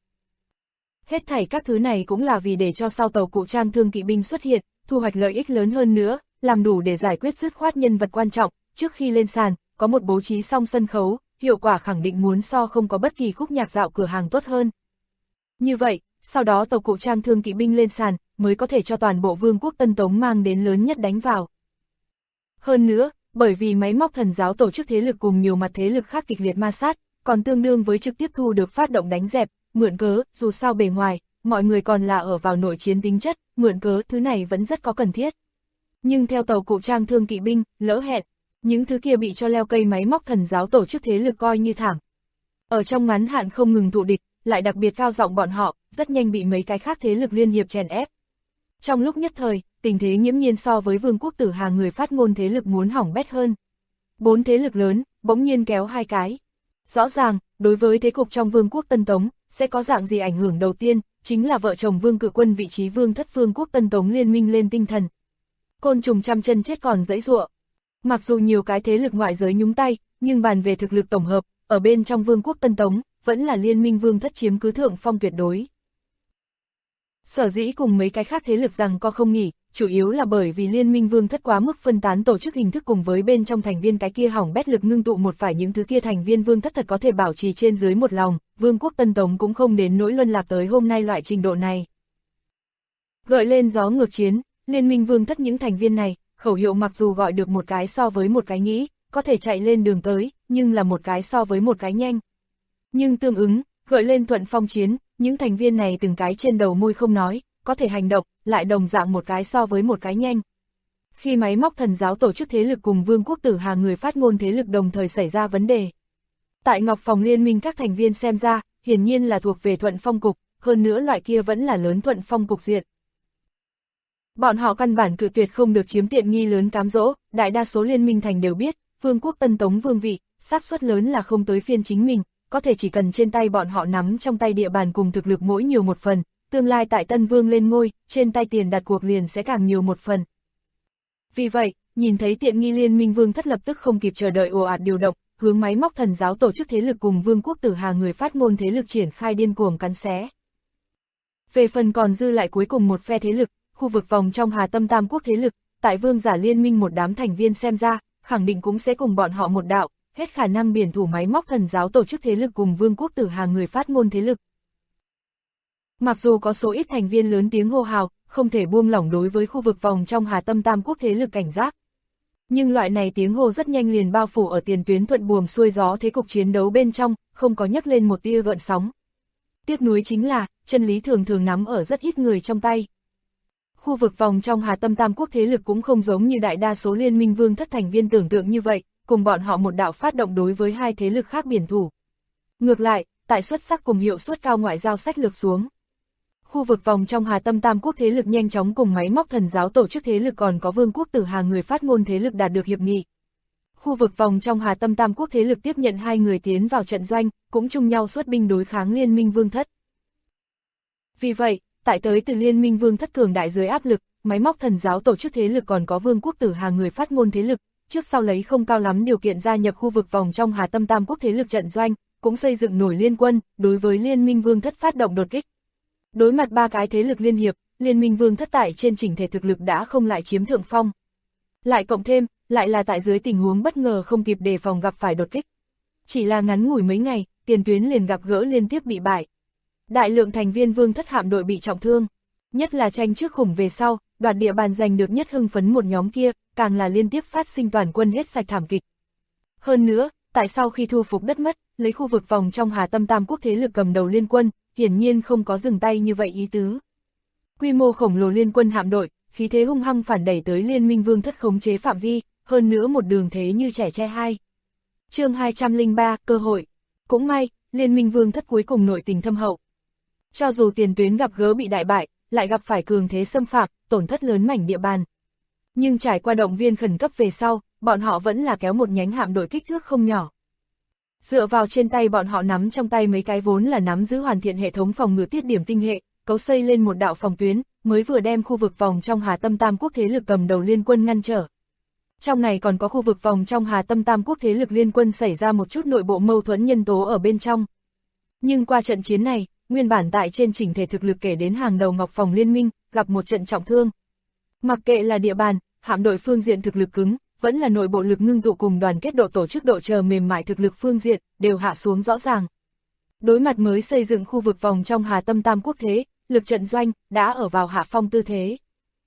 Speaker 2: Hết thảy các thứ này cũng là vì để cho sau tàu cụ trang thương kỵ binh xuất hiện, thu hoạch lợi ích lớn hơn nữa, làm đủ để giải quyết dứt khoát nhân vật quan trọng, trước khi lên sàn, có một bố trí xong sân khấu, hiệu quả khẳng định muốn so không có bất kỳ khúc nhạc dạo cửa hàng tốt hơn. Như vậy, sau đó tàu cụ trang thương kỵ binh lên sàn, mới có thể cho toàn bộ Vương quốc Tân Tống mang đến lớn nhất đánh vào. Hơn nữa, bởi vì máy móc thần giáo tổ chức thế lực cùng nhiều mặt thế lực khác kịch liệt ma sát, còn tương đương với trực tiếp thu được phát động đánh dẹp, mượn cớ, dù sao bề ngoài, mọi người còn là ở vào nội chiến tính chất, mượn cớ thứ này vẫn rất có cần thiết. Nhưng theo tàu cụ trang thương kỵ binh, lỡ hẹn, những thứ kia bị cho leo cây máy móc thần giáo tổ chức thế lực coi như thảm. Ở trong ngắn hạn không ngừng thụ địch, lại đặc biệt cao giọng bọn họ, rất nhanh bị mấy cái khác thế lực liên hiệp chèn ép. Trong lúc nhất thời, tình thế nghiễm nhiên so với Vương quốc Tử Hà người phát ngôn thế lực muốn hỏng bét hơn. 4 thế lực lớn, bỗng nhiên kéo 2 cái. Rõ ràng, đối với thế cục trong Vương quốc Tân Tống, sẽ có dạng gì ảnh hưởng đầu tiên, chính là vợ chồng Vương Cự Quân vị trí Vương thất Vương quốc Tân Tống liên minh lên tinh thần. Côn trùng trăm chân chết còn dãy giụa. Mặc dù nhiều cái thế lực ngoại giới nhúng tay, nhưng bàn về thực lực tổng hợp, ở bên trong Vương quốc Tân Tống, vẫn là liên minh Vương thất chiếm cứ thượng phong tuyệt đối. Sở dĩ cùng mấy cái khác thế lực rằng co không nghỉ, chủ yếu là bởi vì liên minh Vương thất quá mức phân tán tổ chức hình thức cùng với bên trong thành viên cái kia hỏng bét lực ngưng tụ một phải những thứ kia thành viên Vương thất thật có thể bảo trì trên dưới một lòng, Vương quốc Tân Tống cũng không đến nỗi luân lạc tới hôm nay loại trình độ này. Gợi lên gió ngược chiến, liên minh Vương thất những thành viên này, khẩu hiệu mặc dù gọi được một cái so với một cái nghĩ, có thể chạy lên đường tới, nhưng là một cái so với một cái nhanh. Nhưng tương ứng, gợi lên thuận phong chiến, những thành viên này từng cái trên đầu môi không nói, có thể hành động, lại đồng dạng một cái so với một cái nhanh. Khi máy móc thần giáo tổ chức thế lực cùng Vương quốc Tử Hà người phát ngôn thế lực đồng thời xảy ra vấn đề. Tại Ngọc Phòng liên minh các thành viên xem ra, hiển nhiên là thuộc về thuận phong cục, hơn nữa loại kia vẫn là lớn thuận phong cục diện. Bọn họ căn bản cự tuyệt không được chiếm tiện nghi lớn cám dỗ, đại đa số liên minh thành đều biết, Vương quốc Tân Tống vương vị, xác suất lớn là không tới phiên chính mình, có thể chỉ cần trên tay bọn họ nắm trong tay địa bàn cùng thực lực mỗi nhiều một phần, tương lai tại Tân Vương lên ngôi, trên tay tiền đặt cuộc liền sẽ càng nhiều một phần. Vì vậy, nhìn thấy tiện nghi liên minh Vương thất lập tức không kịp chờ đợi ồ ạt điều động, hướng máy móc thần giáo tổ chức thế lực cùng Vương quốc Tử Hà người phát ngôn thế lực triển khai điên cuồng cắn xé. Về phần còn dư lại cuối cùng một phe thế lực, khu vực vòng trong Hà Tâm Tam quốc thế lực, tại Vương giả liên minh một đám thành viên xem ra, khẳng định cũng sẽ cùng bọn họ một đạo, hết khả năng biển thủ máy móc thần giáo tổ chức thế lực cùng Vương quốc Tử Hà người phát ngôn thế lực. Mặc dù có số ít thành viên lớn tiếng hô hào, không thể buông lỏng đối với khu vực vòng trong Hà Tâm Tam quốc thế lực cảnh giác. Nhưng loại này tiếng hô rất nhanh liền bao phủ ở tiền tuyến thuận buồm xuôi gió thế cục chiến đấu bên trong, không có nhấc lên một tia gợn sóng. Tiếc nuối chính là, chân lý thường thường nắm ở rất ít người trong tay. Khu vực vòng trong Hà Tâm Tam quốc thế lực cũng không giống như đại đa số liên minh Vương thất thành viên tưởng tượng như vậy, cùng bọn họ một đạo phát động đối với hai thế lực khác biển thủ. Ngược lại, tại xuất sắc cùng hiệu suất cao ngoại giao sách lược xuống. Khu vực vòng trong Hà Tâm Tam quốc thế lực nhanh chóng cùng máy móc thần giáo tổ chức thế lực còn có Vương quốc Tử Hà người phát ngôn thế lực đạt được hiệp nghị. Khu vực vòng trong Hà Tâm Tam quốc thế lực tiếp nhận hai người tiến vào trận doanh, cũng chung nhau xuất binh đối kháng liên minh Vương thất. Vì vậy, tại tới từ liên minh Vương thất cường đại dưới áp lực, máy móc thần giáo tổ chức thế lực còn có Vương quốc Tử Hà người phát ngôn thế lực, trước sau lấy không cao lắm điều kiện gia nhập khu vực vòng trong Hà Tâm Tam quốc thế lực trận doanh, cũng xây dựng nổi liên quân, đối với liên minh Vương thất phát động đột kích. Đối mặt ba cái thế lực liên hiệp, liên minh Vương thất tại trên chỉnh thể thực lực đã không lại chiếm thượng phong. Lại cộng thêm, lại là tại dưới tình huống bất ngờ không kịp đề phòng gặp phải đột kích. Chỉ là ngắn ngủi mấy ngày, tiền tuyến liền gặp gỡ liên tiếp bị bại. Đại lượng thành viên Vương thất hạm đội bị trọng thương, nhất là tranh trước khủng về sau, đoạt địa bàn giành được nhất hưng phấn một nhóm kia, càng là liên tiếp phát sinh toàn quân hết sạch thảm kịch. Hơn nữa, tại sau khi thu phục đất mất, lấy khu vực vòng trong Hà Tâm Tam quốc thế lực cầm đầu liên quân, hiển nhiên không có dừng tay như vậy ý tứ. Quy mô khổng lồ liên quân hạm đội, khí thế hung hăng phản đẩy tới liên minh Vương thất khống chế phạm vi, hơn nữa một đường thế như trẻ tre hai. Chương 203, cơ hội. Cũng may, liên minh Vương thất cuối cùng nội tình thâm hậu. Cho dù tiền tuyến gặp gỡ bị đại bại, lại gặp phải cường thế xâm phạm, tổn thất lớn mảnh địa bàn. Nhưng trải qua động viên khẩn cấp về sau, bọn họ vẫn là kéo một nhánh hạm đội kích thước không nhỏ. Dựa vào trên tay bọn họ nắm trong tay mấy cái vốn là nắm giữ hoàn thiện hệ thống phòng ngự tiết điểm tinh hệ, cấu xây lên một đạo phòng tuyến, mới vừa đem khu vực vòng trong Hà Tâm Tam quốc thế lực cầm đầu liên quân ngăn trở. Trong này còn có khu vực vòng trong Hà Tâm Tam quốc thế lực liên quân xảy ra một chút nội bộ mâu thuẫn nhân tố ở bên trong. Nhưng qua trận chiến này, nguyên bản tại trên chỉnh thể thực lực kể đến hàng đầu Ngọc Phòng liên minh, gặp một trận trọng thương. Mặc kệ là địa bàn, hạm đội phương diện thực lực cứng, vẫn là nội bộ lực ngưng tụ cùng đoàn kết độ tổ chức độ chờ mềm mại thực lực phương diện, đều hạ xuống rõ ràng. Đối mặt mới xây dựng khu vực vòng trong Hà Tâm Tam quốc thế, lực trận doanh, đã ở vào hạ phong tư thế.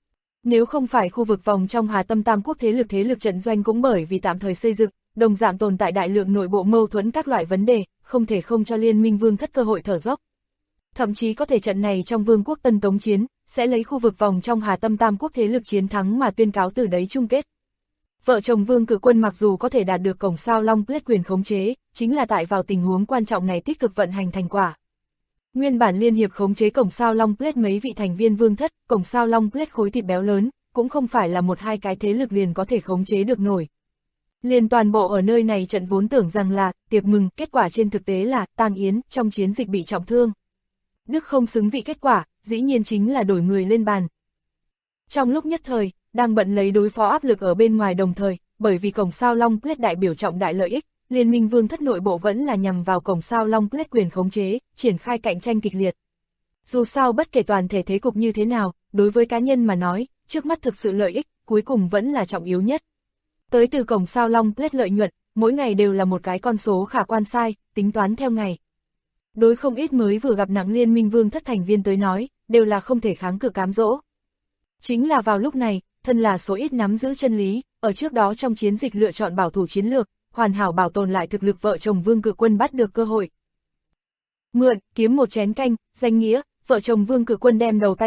Speaker 2: Nếu không phải khu vực vòng trong Hà Tâm Tam quốc thế lực trận doanh cũng bởi vì tạm thời xây dựng, đồng dạng tồn tại đại lượng nội bộ mâu thuẫn các loại vấn đề, không thể không cho liên minh Vương thất cơ hội thở dốc. Thậm chí có thể trận này trong Vương quốc Tân Tống chiến, sẽ lấy khu vực vòng trong Hà Tâm Tam quốc thế lực chiến thắng mà tuyên cáo từ đấy chung kết. Vợ chồng Vương Cự Quân mặc dù có thể đạt được cổng sao Long Plate quyền khống chế, chính là tại vào tình huống quan trọng này tích cực vận hành thành quả. Nguyên bản liên hiệp khống chế cổng sao Long Plate mấy vị thành viên Vương thất, cổng sao Long Plate khối thịt béo lớn, cũng không phải là một hai cái thế lực liền có thể khống chế được nổi. Liền toàn bộ ở nơi này trận vốn tưởng rằng là tiệc mừng, kết quả trên thực tế là tang yến trong chiến dịch bị trọng thương. Đức không xứng vị kết quả, dĩ nhiên chính là đổi người lên bàn. Trong lúc nhất thời, đang bận lấy đối phó áp lực ở bên ngoài đồng thời, bởi vì cổng sao Long Plate đại biểu trọng đại lợi ích, liên minh Vương thất nội bộ vẫn là nhằm vào cổng sao Long Plate quyền khống chế, triển khai cạnh tranh kịch liệt. Dù sao bất kể toàn thể thế cục như thế nào, đối với cá nhân mà nói, trước mắt thực sự lợi ích, cuối cùng vẫn là trọng yếu nhất. Tới từ cổng sao Long Plate lợi nhuận, mỗi ngày đều là một cái con số khả quan sai, tính toán theo ngày. Đối không ít mới vừa gặp nặng liên minh Vương thất thành viên tới nói, đều là không thể kháng cự cám dỗ. Chính là vào lúc này, thân là số ít nắm giữ chân lý, ở trước đó trong chiến dịch lựa chọn bảo thủ chiến lược, hoàn hảo bảo tồn lại thực lực vợ chồng Vương Cự Quân bắt được cơ hội. Mượn, kiếm một chén canh, danh nghĩa, vợ chồng Vương Cự Quân đem đầu tay lên,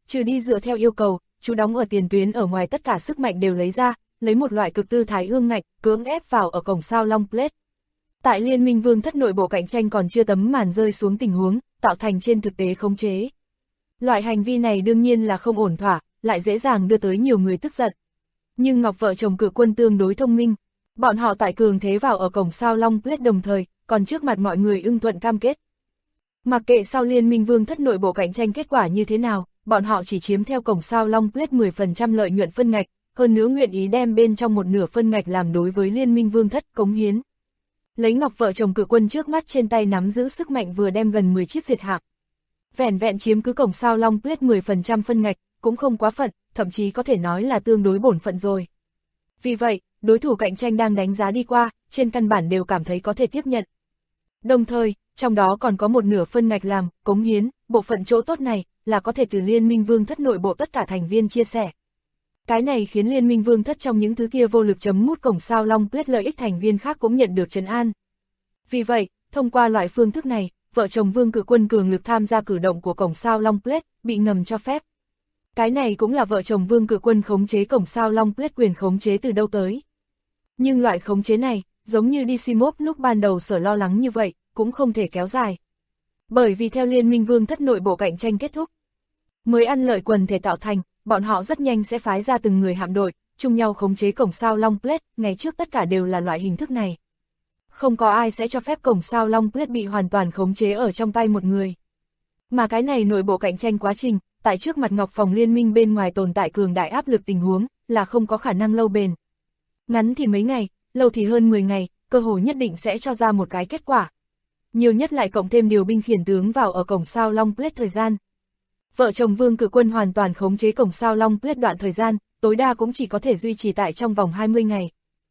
Speaker 2: trừ đi dựa theo yêu cầu, chú đóng ở tiền tuyến ở ngoài tất cả sức mạnh đều lấy ra, lấy một loại cực tư thái ương ngạnh, cưỡng ép vào ở cổng sao Long Plate. Tại Liên minh vương thất nội bộ cạnh tranh còn chưa tấm màn rơi xuống tình huống, tạo thành trên thực tế khống chế. Loại hành vi này đương nhiên là không ổn thỏa, lại dễ dàng đưa tới nhiều người tức giận. Nhưng Ngọc vợ chồng Cự Quân tương đối thông minh. Bọn họ tại cường thế vào ở cổng sao Long Plate đồng thời, còn trước mặt mọi người ưng thuận cam kết. Mặc kệ sau Liên minh vương thất nội bộ cạnh tranh kết quả như thế nào, bọn họ chỉ chiếm theo cổng sao Long Plate 10% lợi nhuận phân ngạch, hơn nữa nguyện ý đem bên trong một nửa phân ngạch làm đối với Liên minh vương thất cống hiến. Lấy Ngọc vợ chồng Cự Quân trước mắt trên tay nắm giữ sức mạnh vừa đem gần 10 chiếc diệt hạm. Vẹn vẹn chiếm cứ cổng sao Long Plate 10% phân ngạch, cũng không quá phận, thậm chí có thể nói là tương đối bổn phận rồi. Vì vậy, đối thủ cạnh tranh đang đánh giá đi qua, trên căn bản đều cảm thấy có thể tiếp nhận. Đồng thời, trong đó còn có một nửa phân ngạch làm, cống hiến, bộ phận chỗ tốt này, là có thể từ Liên minh vương thất nội bộ tất cả thành viên chia sẻ. Cái này khiến Liên minh vương thất trong những thứ kia vô lực chấm mút cổng sao Long Plate lợi ích thành viên khác cũng nhận được trấn an. Vì vậy, thông qua loại phương thức này, vợ chồng Vương Cự Quân cường lực tham gia cử động của cổng sao Long Plate, bị ngầm cho phép. Cái này cũng là vợ chồng Vương Cự Quân khống chế cổng sao Long Plate quyền khống chế từ đâu tới. Nhưng loại khống chế này, giống như Decimop lúc ban đầu sở lo lắng như vậy, cũng không thể kéo dài. Bởi vì theo Liên minh vương thất nội bộ cạnh tranh kết thúc, mới ăn lợi quần thể tạo thành, bọn họ rất nhanh sẽ phái ra từng người hạm đội, chung nhau khống chế cổng sao Long Plate, ngày trước tất cả đều là loại hình thức này. Không có ai sẽ cho phép cổng sao Long Plate bị hoàn toàn khống chế ở trong tay một người. Mà cái này nội bộ cạnh tranh quá trình, tại trước mặt Ngọc Phòng liên minh bên ngoài tồn tại cường đại áp lực tình huống, là không có khả năng lâu bền. Ngắn thì mấy ngày, lâu thì hơn 10 ngày, cơ hội nhất định sẽ cho ra một cái kết quả. Nhiều nhất lại cộng thêm điều binh khiển tướng vào ở cổng sao Long Plate thời gian. Vợ chồng Vương Cự Quân hoàn toàn khống chế cổng sao Long Plate đoạn thời gian, tối đa cũng chỉ có thể duy trì tại trong vòng 20 ngày.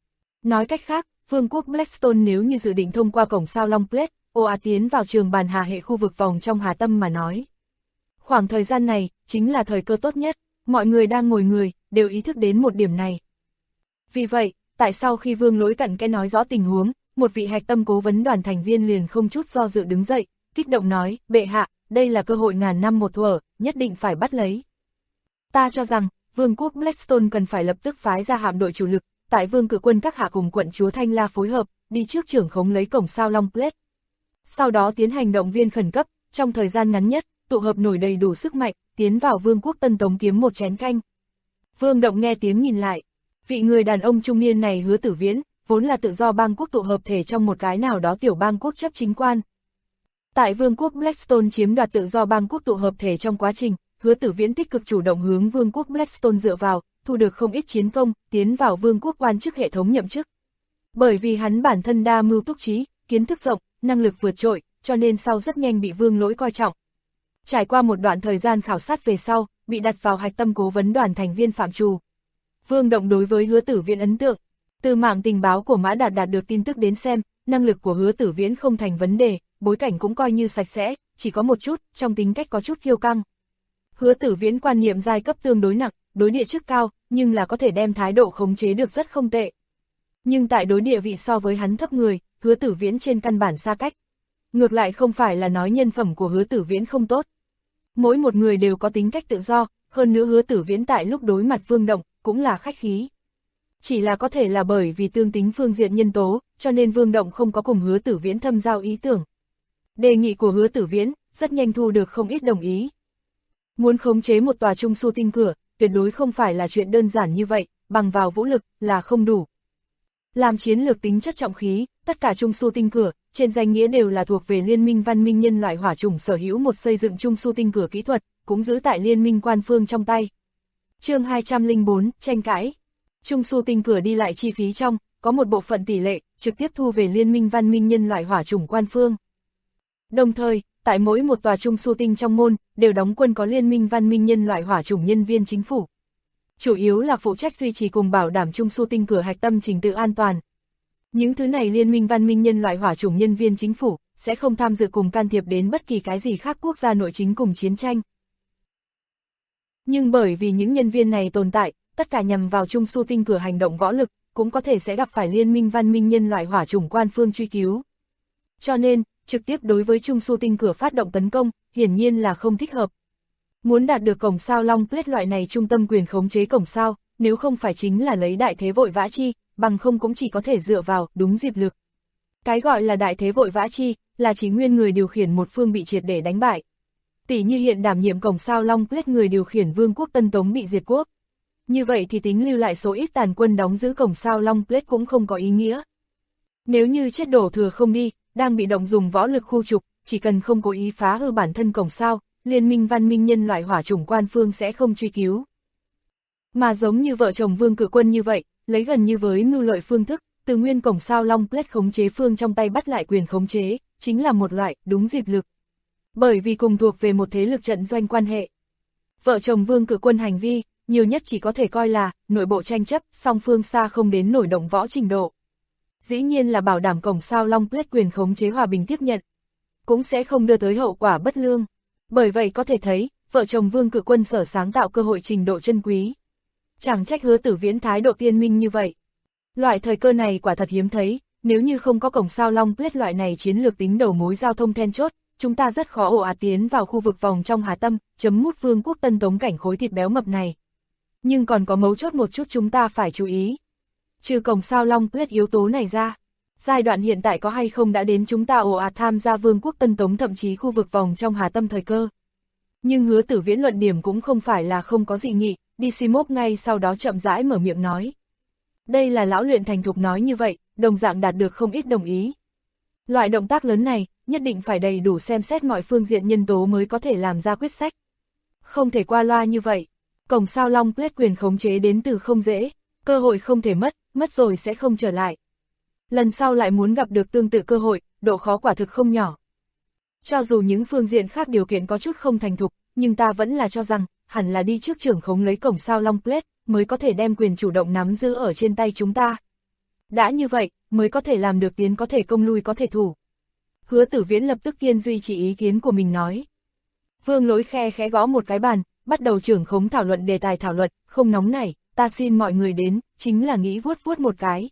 Speaker 2: Nói cách khác, Vương quốc Blackstone nếu như dự định thông qua cổng sao Long Plate, ồ ạt tiến vào trường bàn hà hệ khu vực vòng trong Hà Tâm mà nói. Khoảng thời gian này, chính là thời cơ tốt nhất, mọi người đang ngồi người, đều ý thức đến một điểm này. Vì vậy, tại sao khi Vương Lỗi cặn kẽ nói rõ tình huống, một vị hạch tâm cố vấn đoàn thành viên liền không chút do dự đứng dậy, kích động nói, bệ hạ, đây là cơ hội ngàn năm một thuở, nhất định phải bắt lấy. Ta cho rằng, Vương quốc Blackstone cần phải lập tức phái ra hạm đội chủ lực, tại Vương Cự Quân các hạ cùng quận chúa Thanh La phối hợp, đi trước trưởng khống lấy cổng sao Long Plate. Sau đó tiến hành động viên khẩn cấp, trong thời gian ngắn nhất, tụ hợp nổi đầy đủ sức mạnh, tiến vào Vương quốc Tân Tống kiếm một chén canh. Vương Động nghe tiếng nhìn lại, vị người đàn ông trung niên này Hứa Tử Viễn, vốn là tự do bang quốc tụ hợp thể trong một cái nào đó tiểu bang quốc chấp chính quan. Tại Vương quốc Blackstone chiếm đoạt tự do bang quốc tụ hợp thể trong quá trình, Hứa Tử Viễn tích cực chủ động hướng Vương quốc Blackstone dựa vào, thu được không ít chiến công, tiến vào Vương quốc quan chức hệ thống nhậm chức. Bởi vì hắn bản thân đa mưu túc trí, kiến thức rộng, năng lực vượt trội, cho nên sau rất nhanh bị Vương Lỗi coi trọng. Trải qua một đoạn thời gian khảo sát về sau, bị đặt vào hạch tâm cố vấn đoàn thành viên phạm trù. Vương Động đối với Hứa Tử Viễn ấn tượng, từ mạng tình báo của Mã Đạt đạt được tin tức đến xem, năng lực của Hứa Tử Viễn không thành vấn đề, bối cảnh cũng coi như sạch sẽ, chỉ có một chút, trong tính cách có chút kiêu căng. Hứa Tử Viễn quan niệm giai cấp tương đối nặng, đối địa chức cao, nhưng là có thể đem thái độ khống chế được rất không tệ. Nhưng tại đối địa vị so với hắn thấp người, Hứa Tử Viễn trên căn bản xa cách. Ngược lại không phải là nói nhân phẩm của Hứa Tử Viễn không tốt. Mỗi một người đều có tính cách tự do, hơn nữa Hứa Tử Viễn tại lúc đối mặt Vương Động, cũng là khách khí. Chỉ là có thể là bởi vì tương tính phương diện nhân tố, cho nên Vương Động không có cùng Hứa Tử Viễn thâm giao ý tưởng. Đề nghị của Hứa Tử Viễn, rất nhanh thu được không ít đồng ý. Muốn khống chế một tòa trung su tinh cửa, tuyệt đối không phải là chuyện đơn giản như vậy, bằng vào vũ lực, là không đủ. Làm chiến lược tính chất trọng khí, tất cả trung su tinh cửa, trên danh nghĩa đều là thuộc về Liên minh văn minh nhân loại hỏa chủng sở hữu một xây dựng trung su tinh cửa kỹ thuật, cũng giữ tại Liên minh quan phương trong tay. Chương 204, tranh cãi. Trung su tinh cửa đi lại chi phí trong, có một bộ phận tỷ lệ, trực tiếp thu về Liên minh văn minh nhân loại hỏa chủng quan phương. Đồng thời, tại mỗi một tòa trung su tinh trong môn, đều đóng quân có Liên minh văn minh nhân loại hỏa chủng nhân viên chính phủ. Chủ yếu là phụ trách duy trì cùng bảo đảm trung su tinh cửa hạch tâm trình tự an toàn. Những thứ này Liên minh văn minh nhân loại hỏa chủng nhân viên chính phủ, sẽ không tham dự cùng can thiệp đến bất kỳ cái gì khác quốc gia nội chính cùng chiến tranh. Nhưng bởi vì những nhân viên này tồn tại, tất cả nhằm vào trung su tinh cửa hành động võ lực, cũng có thể sẽ gặp phải Liên minh văn minh nhân loại hỏa chủng quan phương truy cứu. Cho nên, trực tiếp đối với trung su tinh cửa phát động tấn công, hiển nhiên là không thích hợp. Muốn đạt được cổng sao Long Plate loại này trung tâm quyền khống chế cổng sao, nếu không phải chính là lấy đại thế vội vã chi, bằng không cũng chỉ có thể dựa vào đúng dịp lực. Cái gọi là đại thế vội vã chi, là chỉ nguyên người điều khiển một phương bị triệt để đánh bại. Tỷ như hiện đảm nhiệm cổng sao Long Plate người điều khiển Vương quốc Tân Tống bị diệt quốc. Như vậy thì tính lưu lại số ít tàn quân đóng giữ cổng sao Long Plate cũng không có ý nghĩa. Nếu như chết đổ thừa không đi, đang bị động dùng võ lực khu trục, chỉ cần không cố ý phá hư bản thân cổng sao, liên minh văn minh nhân loại hỏa chủng quan phương sẽ không truy cứu. Mà giống như vợ chồng Vương Cự Quân như vậy, lấy gần như với mưu lợi phương thức, từ nguyên cổng sao Long Plate khống chế phương trong tay bắt lại quyền khống chế, chính là một loại đúng dịp lực. Bởi vì cùng thuộc về một thế lực trận doanh quan hệ. Vợ chồng Vương Cự Quân hành vi, nhiều nhất chỉ có thể coi là nội bộ tranh chấp, song phương xa không đến nổi động võ trình độ. Dĩ nhiên là bảo đảm cổng sao Long Plate quyền khống chế hòa bình tiếp nhận, cũng sẽ không đưa tới hậu quả bất lương. Bởi vậy có thể thấy, vợ chồng Vương Cự Quân sở sáng tạo cơ hội trình độ chân quý. Chẳng trách Hứa Tử Viễn thái độ tiên minh như vậy. Loại thời cơ này quả thật hiếm thấy, nếu như không có cổng sao Long Plate loại này chiến lược tính đầu mối giao thông then chốt, chúng ta rất khó ồ ạt tiến vào khu vực vòng trong Hà Tâm, chấm mút Vương quốc Tân Tống cảnh khối thịt béo mập này. Nhưng còn có mấu chốt một chút chúng ta phải chú ý. Trừ cổng sao Long Plate yếu tố này ra, giai đoạn hiện tại có hay không đã đến chúng ta ồ ạt tham gia Vương quốc Tân Tống thậm chí khu vực vòng trong Hà Tâm thời cơ. Nhưng Hứa Tử Viễn luận điểm cũng không phải là không có dị nghị, Decimop ngay sau đó chậm rãi mở miệng nói. Đây là lão luyện thành thục nói như vậy, đồng dạng đạt được không ít đồng ý. Loại động tác lớn này, nhất định phải đầy đủ xem xét mọi phương diện nhân tố mới có thể làm ra quyết sách. Không thể qua loa như vậy. Cổng sao Long Plate quyền khống chế đến từ không dễ, cơ hội không thể mất rồi sẽ không trở lại. Lần sau lại muốn gặp được tương tự cơ hội, độ khó quả thực không nhỏ. Cho dù những phương diện khác điều kiện có chút không thành thục, nhưng ta vẫn là cho rằng, hẳn là đi trước trưởng khống lấy cổng sao Long Plate, mới có thể đem quyền chủ động nắm giữ ở trên tay chúng ta. Đã như vậy, mới có thể làm được tiến có thể công lui có thể thủ. Hứa Tử Viễn lập tức kiên duy trì ý kiến của mình nói. Vương Lỗi khẽ gõ một cái bàn, bắt đầu trưởng khống thảo luận đề tài thảo luận, không nóng nảy, ta xin mọi người đến, chính là nghĩ vuốt một cái.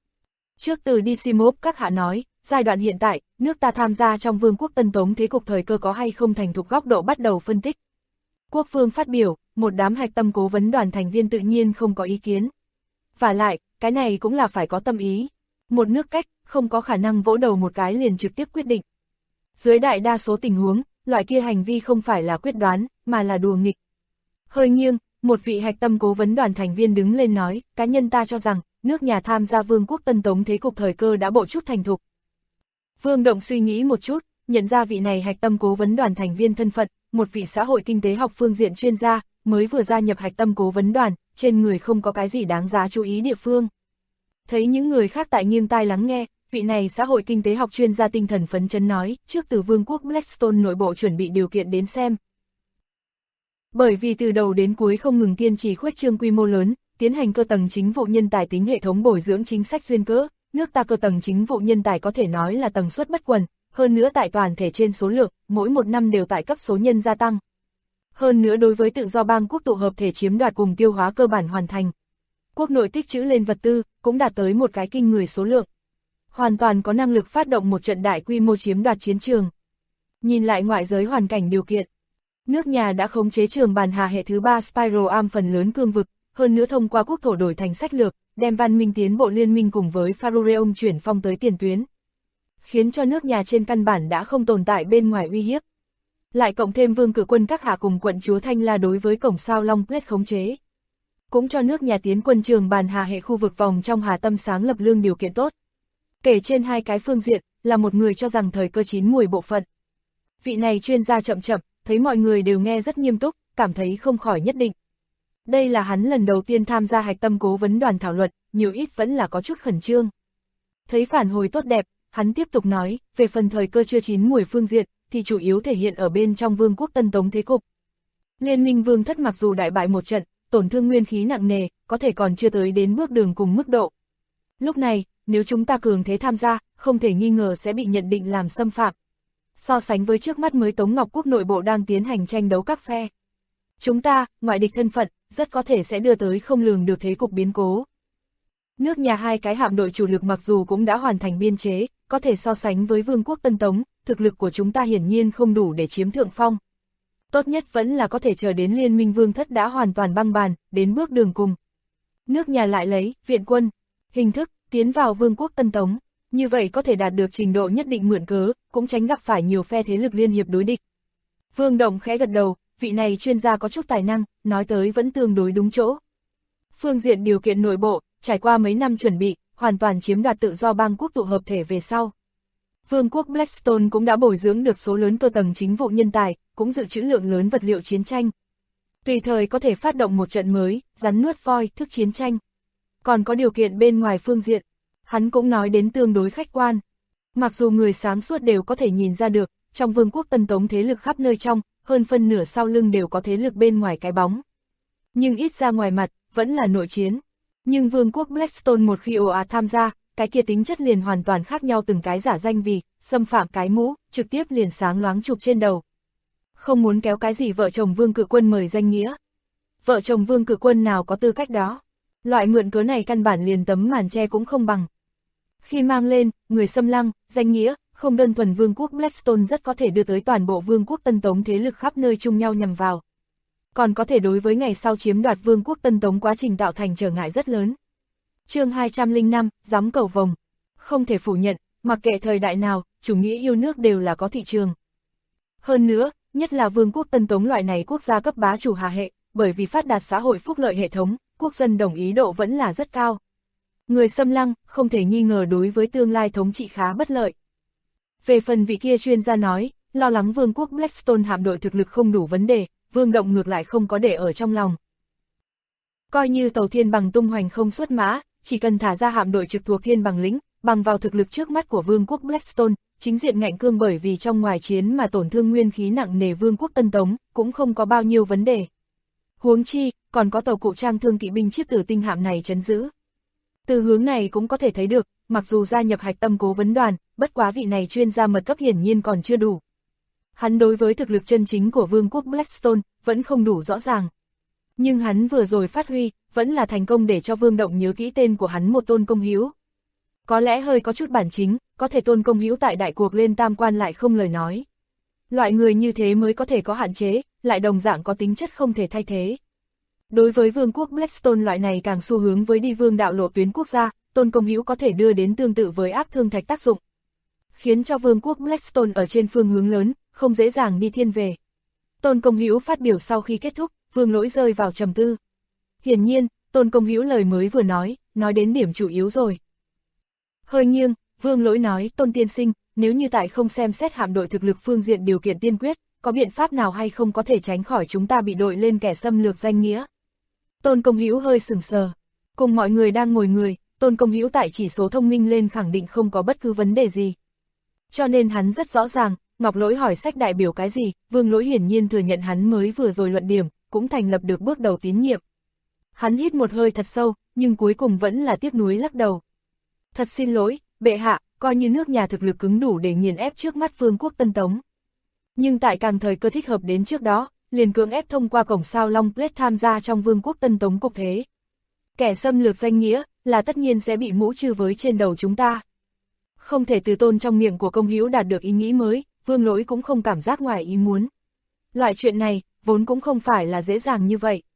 Speaker 2: Trước từ Decimop các hạ nói, giai đoạn hiện tại, nước ta tham gia trong Vương quốc Tân Tống thế cục thời cơ có hay không thành thục góc độ bắt đầu phân tích. Quốc vương phát biểu, một đám hạch tâm cố vấn đoàn thành viên tự nhiên không có ý kiến. Và lại, cái này cũng là phải có tâm ý. Một nước cách, không có khả năng vỗ đầu một cái liền trực tiếp quyết định. Dưới đại đa số tình huống, loại kia hành vi không phải là quyết đoán, mà là đùa nghịch. Hơi nghiêng, một vị hạch tâm cố vấn đoàn thành viên đứng lên nói, cá nhân ta cho rằng, nước nhà tham gia Vương quốc Tân Tống thế cục thời cơ đã bộ chút thành thục. Vương Động suy nghĩ một chút, nhận ra vị này hạch tâm cố vấn đoàn thành viên thân phận, một vị xã hội kinh tế học phương diện chuyên gia, mới vừa gia nhập hạch tâm cố vấn đoàn, trên người không có cái gì đáng giá chú ý địa phương. Thấy những người khác tại nghiêng tai lắng nghe, vị này xã hội kinh tế học chuyên gia tinh thần phấn chấn nói, trước từ Vương quốc Blackstone nội bộ chuẩn bị điều kiện đến xem. Bởi vì từ đầu đến cuối không ngừng kiên trì khuếch trương quy mô lớn, tiến hành cơ tầng chính vụ nhân tài tính hệ thống bồi dưỡng chính sách duyên cớ, nước ta cơ tầng chính vụ nhân tài có thể nói là tầng suất bất quần, hơn nữa tại toàn thể trên số lượng, mỗi một năm đều tại cấp số nhân gia tăng. Hơn nữa đối với tự do bang quốc tụ hợp thể chiếm đoạt cùng tiêu hóa cơ bản hoàn thành. Quốc nội tích trữ lên vật tư, cũng đạt tới một cái kinh người số lượng. Hoàn toàn có năng lực phát động một trận đại quy mô chiếm đoạt chiến trường. Nhìn lại ngoại giới hoàn cảnh điều kiện. Nước nhà đã khống chế trường bàn hà hệ thứ 3 Spiral Arm phần lớn cương vực, hơn nữa thông qua quốc thổ đổi thành sách lược, đem văn minh tiến bộ liên minh cùng với Pharoreon chuyển phong tới tiền tuyến. Khiến cho nước nhà trên căn bản đã không tồn tại bên ngoài uy hiếp. Lại cộng thêm Vương Cử Quân các hạ cùng quận chúa Thanh La đối với cổng sao Long Plate khống chế. Cũng cho nước nhà tiến quân trường bàn hà hệ khu vực vòng trong Hà Tâm sáng lập lương điều kiện tốt. Kể trên hai cái phương diện, là một người cho rằng thời cơ chín mùi bộ phận. Vị này chuyên gia chậm, thấy mọi người đều nghe rất nghiêm túc, cảm thấy không khỏi nhất định. Đây là hắn lần đầu tiên tham gia hạch tâm cố vấn đoàn thảo luận, nhiều ít vẫn là có chút khẩn trương. Thấy phản hồi tốt đẹp, hắn tiếp tục nói, về phần thời cơ chưa chín mùi phương diện, thì chủ yếu thể hiện ở bên trong Vương quốc Tân Tống thế cục. Liên minh Vương thất mặc dù đại bại một trận, tổn thương nguyên khí nặng nề, có thể còn chưa tới đến bước đường cùng mức độ. Lúc này, nếu chúng ta cường thế tham gia, không thể nghi ngờ sẽ bị nhận định làm xâm phạm. So sánh với trước mắt mới Tống Ngọc Quốc nội bộ đang tiến hành tranh đấu các phe. Chúng ta, ngoại địch thân phận, rất có thể sẽ đưa tới không lường được thế cục biến cố. Nước nhà hai cái hạm đội chủ lực mặc dù cũng đã hoàn thành biên chế, có thể so sánh với Vương quốc Tân Tống, thực lực của chúng ta hiển nhiên không đủ để chiếm thượng phong. tốt nhất vẫn là có thể chờ đến liên minh vương thất đã hoàn toàn băng bàn, đến bước đường cùng. Nước nhà lại lấy, viện quân, hình thức, tiến vào vương quốc Tân Tống, như vậy có thể đạt được trình độ nhất định mượn cớ, cũng tránh gặp phải nhiều phe thế lực liên hiệp đối địch. Vương Động khẽ gật đầu, vị này chuyên gia có chút tài năng, nói tới vẫn tương đối đúng chỗ. Phương diện điều kiện nội bộ, trải qua mấy năm chuẩn bị, hoàn toàn chiếm đoạt tự do bang quốc tụ hợp thể về sau. Vương quốc Blackstone cũng đã bồi dưỡng được số lớn cơ tầng chính vụ nhân tài, cũng dự trữ lượng lớn vật liệu chiến tranh. Tùy thời có thể phát động một trận mới, rắn nuốt voi, thức chiến tranh. Còn có điều kiện bên ngoài phương diện, hắn cũng nói đến tương đối khách quan. Mặc dù người sáng suốt đều có thể nhìn ra được, trong vương quốc Tân Tống thế lực khắp nơi trong, hơn phân nửa sau lưng đều có thế lực bên ngoài cái bóng. Nhưng ít ra ngoài mặt, vẫn là nội chiến. Nhưng vương quốc Blackstone một khi ồ ạt tham gia, cái kia tính chất liền hoàn toàn khác nhau từng cái giả danh vì, xâm phạm cái mũ, trực tiếp liền sáng loáng chụp trên đầu. Không muốn kéo cái gì vợ chồng vương cự quân mời danh nghĩa. Vợ chồng vương cự quân nào có tư cách đó. Loại mượn cớ này căn bản liền tấm màn che cũng không bằng. Khi mang lên, người xâm lăng, danh nghĩa, không đơn thuần vương quốc Blackstone rất có thể đưa tới toàn bộ vương quốc Tân Tống thế lực khắp nơi chung nhau nhằm vào. Còn có thể đối với ngày sau chiếm đoạt vương quốc Tân Tống quá trình tạo thành trở ngại rất lớn. Chương 205, gióng cầu vồng. Không thể phủ nhận, mặc kệ thời đại nào, chủ nghĩa yêu nước đều là có thị trường. Hơn nữa, nhất là vương quốc Tân Tống loại này quốc gia cấp bá chủ hạ hệ, bởi vì phát đạt xã hội phúc lợi hệ thống, quốc dân đồng ý độ vẫn là rất cao. Người xâm lăng, không thể nghi ngờ đối với tương lai thống trị khá bất lợi. Về phần vị kia chuyên gia nói, lo lắng vương quốc Blackstone hạm đội thực lực không đủ vấn đề, Vương Động ngược lại không có để ở trong lòng. Coi như tàu Thiên Bằng tung hoành không xuất mã, chỉ cần thả ra hạm đội trực thuộc Thiên Bằng lĩnh, bằng vào thực lực trước mắt của vương quốc Blackstone, chính diện ngạnh cương bởi vì trong ngoài chiến mà tổn thương nguyên khí nặng nề vương quốc Tân Tống, cũng không có bao nhiêu vấn đề. Huống chi, còn có tàu cụ trang thương kỵ binh chiếc Tử Tinh hạm này trấn giữ. Từ hướng này cũng có thể thấy được, mặc dù gia nhập hạch tâm cố vấn đoàn, bất quá vị này chuyên gia mật cấp hiển nhiên còn chưa đủ. Hắn đối với thực lực chân chính của vương quốc Blackstone, vẫn không đủ rõ ràng. Nhưng hắn vừa rồi phát huy, vẫn là thành công để cho Vương Động nhớ kỹ tên của hắn một Tôn Công Hữu. Có lẽ hơi có chút bản chính, có thể Tôn Công Hữu tại đại cuộc lên tam quan lại không lời nói. Loại người như thế mới có thể có hạn chế, lại đồng dạng có tính chất không thể thay thế. Đối với vương quốc Blackstone loại này càng xu hướng với đi vương đạo lộ tuyến quốc gia, Tôn Công Hữu có thể đưa đến tương tự với áp thương thạch tác dụng. Khiến cho vương quốc Blackstone ở trên phương hướng lớn, không dễ dàng đi thiên về. Tôn Công Hữu phát biểu sau khi kết thúc, Vương Lỗi rơi vào trầm tư. Hiển nhiên, Tôn Công Hữu lời mới vừa nói đến điểm chủ yếu rồi. Hơi nghiêng, Vương Lỗi nói, Tôn tiên sinh, nếu như tại không xem xét hạm đội thực lực phương diện điều kiện tiên quyết, có biện pháp nào hay không có thể tránh khỏi chúng ta bị đội lên kẻ xâm lược danh nghĩa? Tôn Công Hữu hơi sừng sờ. Cùng mọi người đang ngồi người, Tôn Công Hữu tại chỉ số thông minh lên khẳng định không có bất cứ vấn đề gì. Cho nên hắn rất rõ ràng, Ngọc Lỗi hỏi sách đại biểu cái gì, Vương Lỗi hiển nhiên thừa nhận hắn mới vừa rồi luận điểm, cũng thành lập được bước đầu tín nhiệm. Hắn hít một hơi thật sâu, nhưng cuối cùng vẫn là tiếc nuối lắc đầu. Thật xin lỗi, bệ hạ, coi như nước nhà thực lực cứng đủ để nghiền ép trước mắt vương quốc Tân Tống. Nhưng tại càng thời cơ thích hợp đến trước đó, liền cưỡng ép thông qua cổng sao Long Plate tham gia trong vương quốc Tân Tống cục thế. Kẻ xâm lược danh nghĩa, là tất nhiên sẽ bị mũ trừ với trên đầu chúng ta. Không thể từ Tôn trong miệng của Công Hữu đạt được ý nghĩ mới, Vương Lỗi cũng không cảm giác ngoài ý muốn. Loại chuyện này, vốn cũng không phải là dễ dàng như vậy.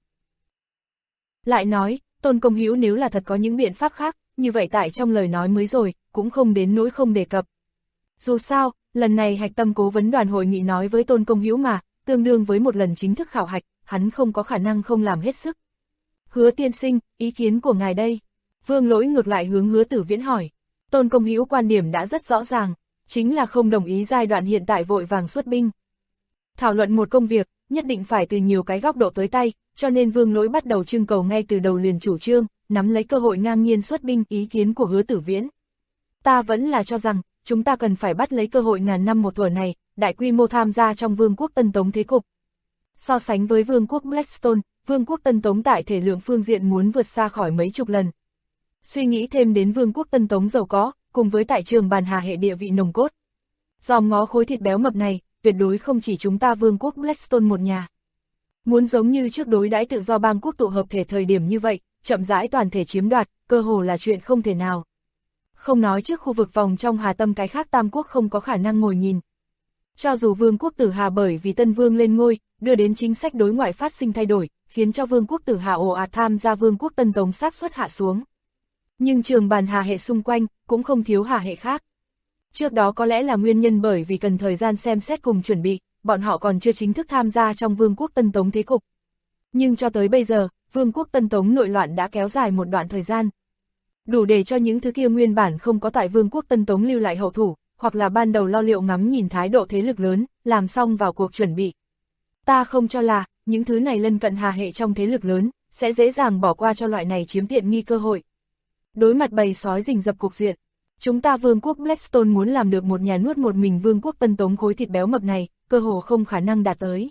Speaker 2: Lại nói, Tôn Công Hữu nếu là thật có những biện pháp khác, như vậy tại trong lời nói mới rồi, cũng không đến nỗi không đề cập. Dù sao, lần này hạch tâm cố vấn đoàn hội nghị nói với Tôn Công Hữu mà, tương đương với một lần chính thức khảo hạch, hắn không có khả năng không làm hết sức. Hứa tiên sinh, ý kiến của ngài đây. Vương Lỗi ngược lại hướng Hứa Tử Viễn hỏi. Tôn Công Hữu quan điểm đã rất rõ ràng, chính là không đồng ý giai đoạn hiện tại vội vàng xuất binh. Thảo luận một công việc, nhất định phải từ nhiều cái góc độ tới tay, cho nên Vương Lỗi bắt đầu trưng cầu ngay từ đầu liền chủ trương, nắm lấy cơ hội ngang nhiên xuất binh. Ý kiến của Hứa Tử Viễn. Ta vẫn là cho rằng, chúng ta cần phải bắt lấy cơ hội ngàn năm một thuở này, đại quy mô tham gia trong vương quốc Tân Tống thế cục. So sánh với vương quốc Blackstone, vương quốc Tân Tống tại thể lượng phương diện muốn vượt xa khỏi mấy chục lần. Suy nghĩ thêm đến vương quốc Tân Tống giàu có, cùng với tại trường bàn hà hệ địa vị nồng cốt. Dòm ngó khối thịt béo mập này, tuyệt đối không chỉ chúng ta vương quốc Blackstone một nhà. Muốn giống như trước đối đãi tự do bang quốc tụ hợp thể thời điểm như vậy, chậm rãi toàn thể chiếm đoạt, cơ hồ là chuyện không thể nào. Không nói trước khu vực vòng trong Hà Tâm cái khác tam quốc không có khả năng ngồi nhìn. Cho dù vương quốc Tử Hà bởi vì Tân Vương lên ngôi, đưa đến chính sách đối ngoại phát sinh thay đổi, khiến cho vương quốc Tử Hà ồ ạt tham gia vương quốc Tân Tống xác suất hạ xuống. Nhưng trường bàn Hà hệ xung quanh, cũng không thiếu Hà hệ khác. Trước đó có lẽ là nguyên nhân bởi vì cần thời gian xem xét cùng chuẩn bị, bọn họ còn chưa chính thức tham gia trong vương quốc Tân Tống thế cục. Nhưng cho tới bây giờ, vương quốc Tân Tống nội loạn đã kéo dài một đoạn thời gian. Đủ để cho những thứ kia nguyên bản không có tại vương quốc Tân Tống lưu lại hậu thủ, hoặc là ban đầu lo liệu ngắm nhìn thái độ thế lực lớn, làm xong vào cuộc chuẩn bị. Ta không cho là, những thứ này lân cận Hà hệ trong thế lực lớn, sẽ dễ dàng bỏ qua cho loại này chiếm tiện nghi cơ hội. Đối mặt bầy sói rình rập cục diện, chúng ta vương quốc Blackstone muốn làm được một nhà nuốt một mình vương quốc Tân Tống khối thịt béo mập này, cơ hồ không khả năng đạt tới.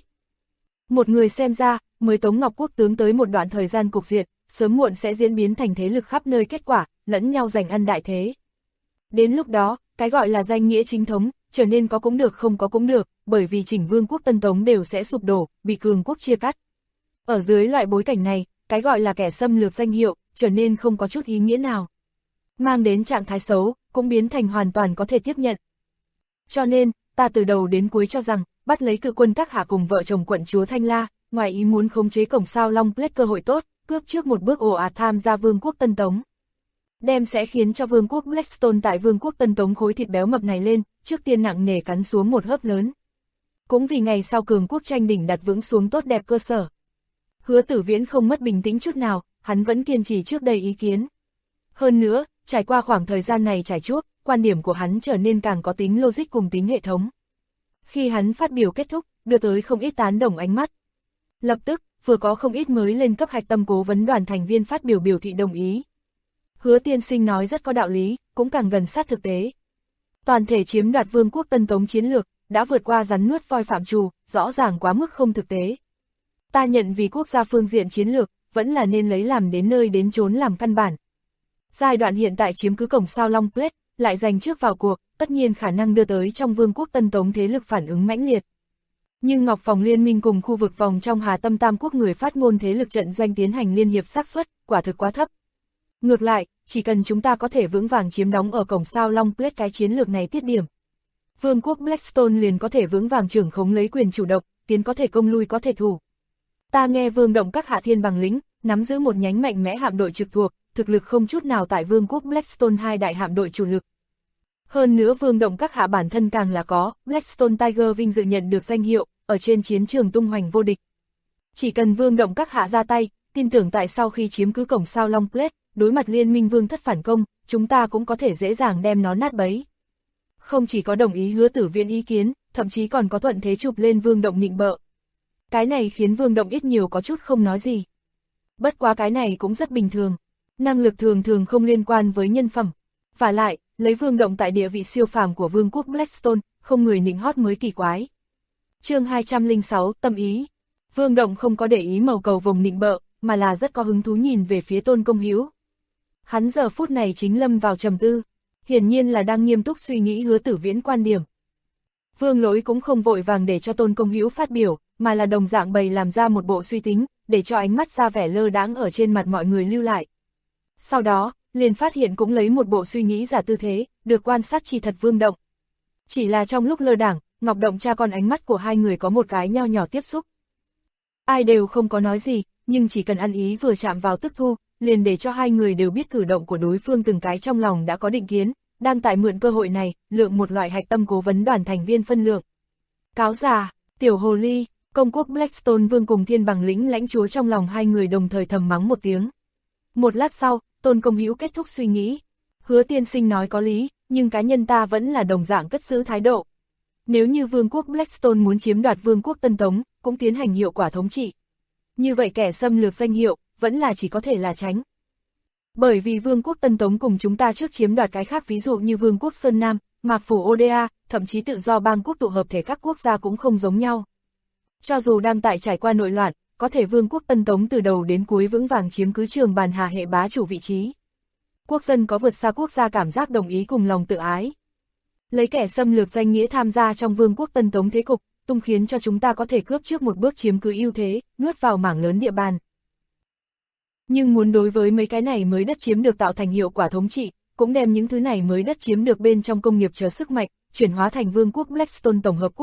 Speaker 2: Một người xem ra, mới Tống Ngọc Quốc tướng tới một đoạn thời gian cục diện, sớm muộn sẽ diễn biến thành thế lực khắp nơi kết quả, lẫn nhau giành ăn đại thế. Đến lúc đó, cái gọi là danh nghĩa chính thống, trở nên có cũng được không có cũng được, bởi vì chỉnh vương quốc Tân Tống đều sẽ sụp đổ, bị cường quốc chia cắt. Ở dưới loại bối cảnh này, cái gọi là kẻ xâm lược danh hiệu, trở nên không có chút ý nghĩa nào. Mang đến trạng thái xấu, cũng biến thành hoàn toàn có thể tiếp nhận. Cho nên, ta từ đầu đến cuối cho rằng, bắt lấy cự quân các hạ cùng vợ chồng quận chúa Thanh La, ngoài ý muốn khống chế cổng sao Long Plate cơ hội tốt, cướp trước một bước ồ ạt tham gia vương quốc Tân Tống. Đem sẽ khiến cho vương quốc Blackstone tại vương quốc Tân Tống khối thịt béo mập này lên, trước tiên nặng nề cắn xuống một hớp lớn. Cũng vì ngày sau cường quốc tranh đỉnh đặt vững xuống tốt đẹp cơ sở. Hứa Tử Viễn không mất bình tĩnh chút nào, hắn vẫn kiên trì trước đây ý kiến. Hơn nữa, trải qua khoảng thời gian này trải chuốt, quan điểm của hắn trở nên càng có tính logic cùng tính hệ thống. Khi hắn phát biểu kết thúc, đưa tới không ít tán đồng ánh mắt. Lập tức, vừa có không ít mới lên cấp hạch tâm cố vấn đoàn thành viên phát biểu biểu thị đồng ý. Hứa tiên sinh nói rất có đạo lý, cũng càng gần sát thực tế. Toàn thể chiếm đoạt vương quốc Tân Tống chiến lược, đã vượt qua rắn nuốt voi phạm trù, rõ ràng quá mức không thực tế. Ta nhận vì quốc gia phương diện chiến lược, vẫn là nên lấy làm đến nơi đến chốn làm căn bản. Giai đoạn hiện tại chiếm cứ cổng sao Long Plate, lại giành trước vào cuộc, tất nhiên khả năng đưa tới trong vương quốc Tân Tống thế lực phản ứng mãnh liệt. Nhưng Ngọc Phòng liên minh cùng khu vực vòng trong Hà Tâm Tam Quốc người phát ngôn thế lực trận doanh tiến hành liên hiệp xác suất, quả thực quá thấp. Ngược lại, chỉ cần chúng ta có thể vững vàng chiếm đóng ở cổng sao Long Plate cái chiến lược này tiết điểm. Vương quốc Blackstone liền có thể vững vàng trưởng khống lấy quyền chủ động, tiến có thể công lui có thể thủ. Ta nghe Vương Động các hạ thiên bằng lính, nắm giữ một nhánh mạnh mẽ hạm đội trực thuộc, thực lực không chút nào tại Vương quốc Blackstone hai đại hạm đội chủ lực. Hơn nữa Vương Động các hạ bản thân càng là có, Blackstone Tiger vinh dự nhận được danh hiệu, ở trên chiến trường tung hoành vô địch. Chỉ cần Vương Động các hạ ra tay, tin tưởng tại sau khi chiếm cứ cổng sao Long Plate, đối mặt liên minh vương thất phản công, chúng ta cũng có thể dễ dàng đem nó nát bấy. Không chỉ có đồng ý Hứa Tử Viễn ý kiến, thậm chí còn có thuận thế chụp lên Vương Động nịnh bợ. Cái này khiến Vương Động ít nhiều có chút không nói gì. Bất quá cái này cũng rất bình thường. Năng lực thường thường không liên quan với nhân phẩm. Và lại, lấy Vương Động tại địa vị siêu phàm của vương quốc Blackstone, không người nịnh hót mới kỳ quái. Chương 206, tâm ý. Vương Động không có để ý màu cầu vồng nịnh bợ, mà là rất có hứng thú nhìn về phía Tôn Công Hữu. Hắn giờ phút này chính lâm vào trầm tư, hiển nhiên là đang nghiêm túc suy nghĩ Hứa Tử Viễn quan điểm. Vương Lỗi cũng không vội vàng để cho Tôn Công Hữu phát biểu, mà là đồng dạng bày làm ra một bộ suy tính, để cho ánh mắt ra vẻ lơ đãng ở trên mặt mọi người lưu lại. Sau đó, liền phát hiện cũng lấy một bộ suy nghĩ giả tư thế, được quan sát chỉ thật Vương Động. Chỉ là trong lúc lơ đãng, Ngọc Động cha con ánh mắt của hai người có một cái nho nhỏ tiếp xúc. Ai đều không có nói gì, nhưng chỉ cần ăn ý vừa chạm vào tức thu, liền để cho hai người đều biết cử động của đối phương từng cái trong lòng đã có định kiến, đang tại mượn cơ hội này, lượng một loại hạch tâm cố vấn đoàn thành viên phân lượng. Cáo già, tiểu hồ ly, công quốc Blackstone vương cùng thiên bằng lĩnh lãnh chúa trong lòng hai người đồng thời thầm mắng một tiếng. Một lát sau, Tôn Công Hữu kết thúc suy nghĩ. Hứa tiên sinh nói có lý, nhưng cá nhân ta vẫn là đồng dạng cất giữ thái độ. Nếu như vương quốc Blackstone muốn chiếm đoạt vương quốc Tân Tống, cũng tiến hành hiệu quả thống trị. Như vậy kẻ xâm lược danh hiệu, vẫn là chỉ có thể là tránh. Bởi vì vương quốc Tân Tống cùng chúng ta trước chiếm đoạt cái khác ví dụ như vương quốc Sơn Nam, Mạc Phủ Oda, thậm chí tự do bang quốc tụ hợp thể các quốc gia cũng không giống nhau. Cho dù đang tại trải qua nội loạn, có thể vương quốc Tân Tống từ đầu đến cuối vững vàng chiếm cứ trường bàn Hà hệ bá chủ vị trí. Quốc dân có vượt xa quốc gia cảm giác đồng ý cùng lòng tự ái. Lấy kẻ xâm lược danh nghĩa tham gia trong vương quốc Tân Tống thế cục, tung khiến cho chúng ta có thể cướp trước một bước chiếm cứ ưu thế, nuốt vào mảng lớn địa bàn. Nhưng muốn đối với mấy cái này mới đất chiếm được tạo thành hiệu quả thống trị, cũng đem những thứ này mới đất chiếm được bên trong công nghiệp chờ sức mạnh, chuyển hóa thành vương quốc Blackstone tổng hợp quốc lực,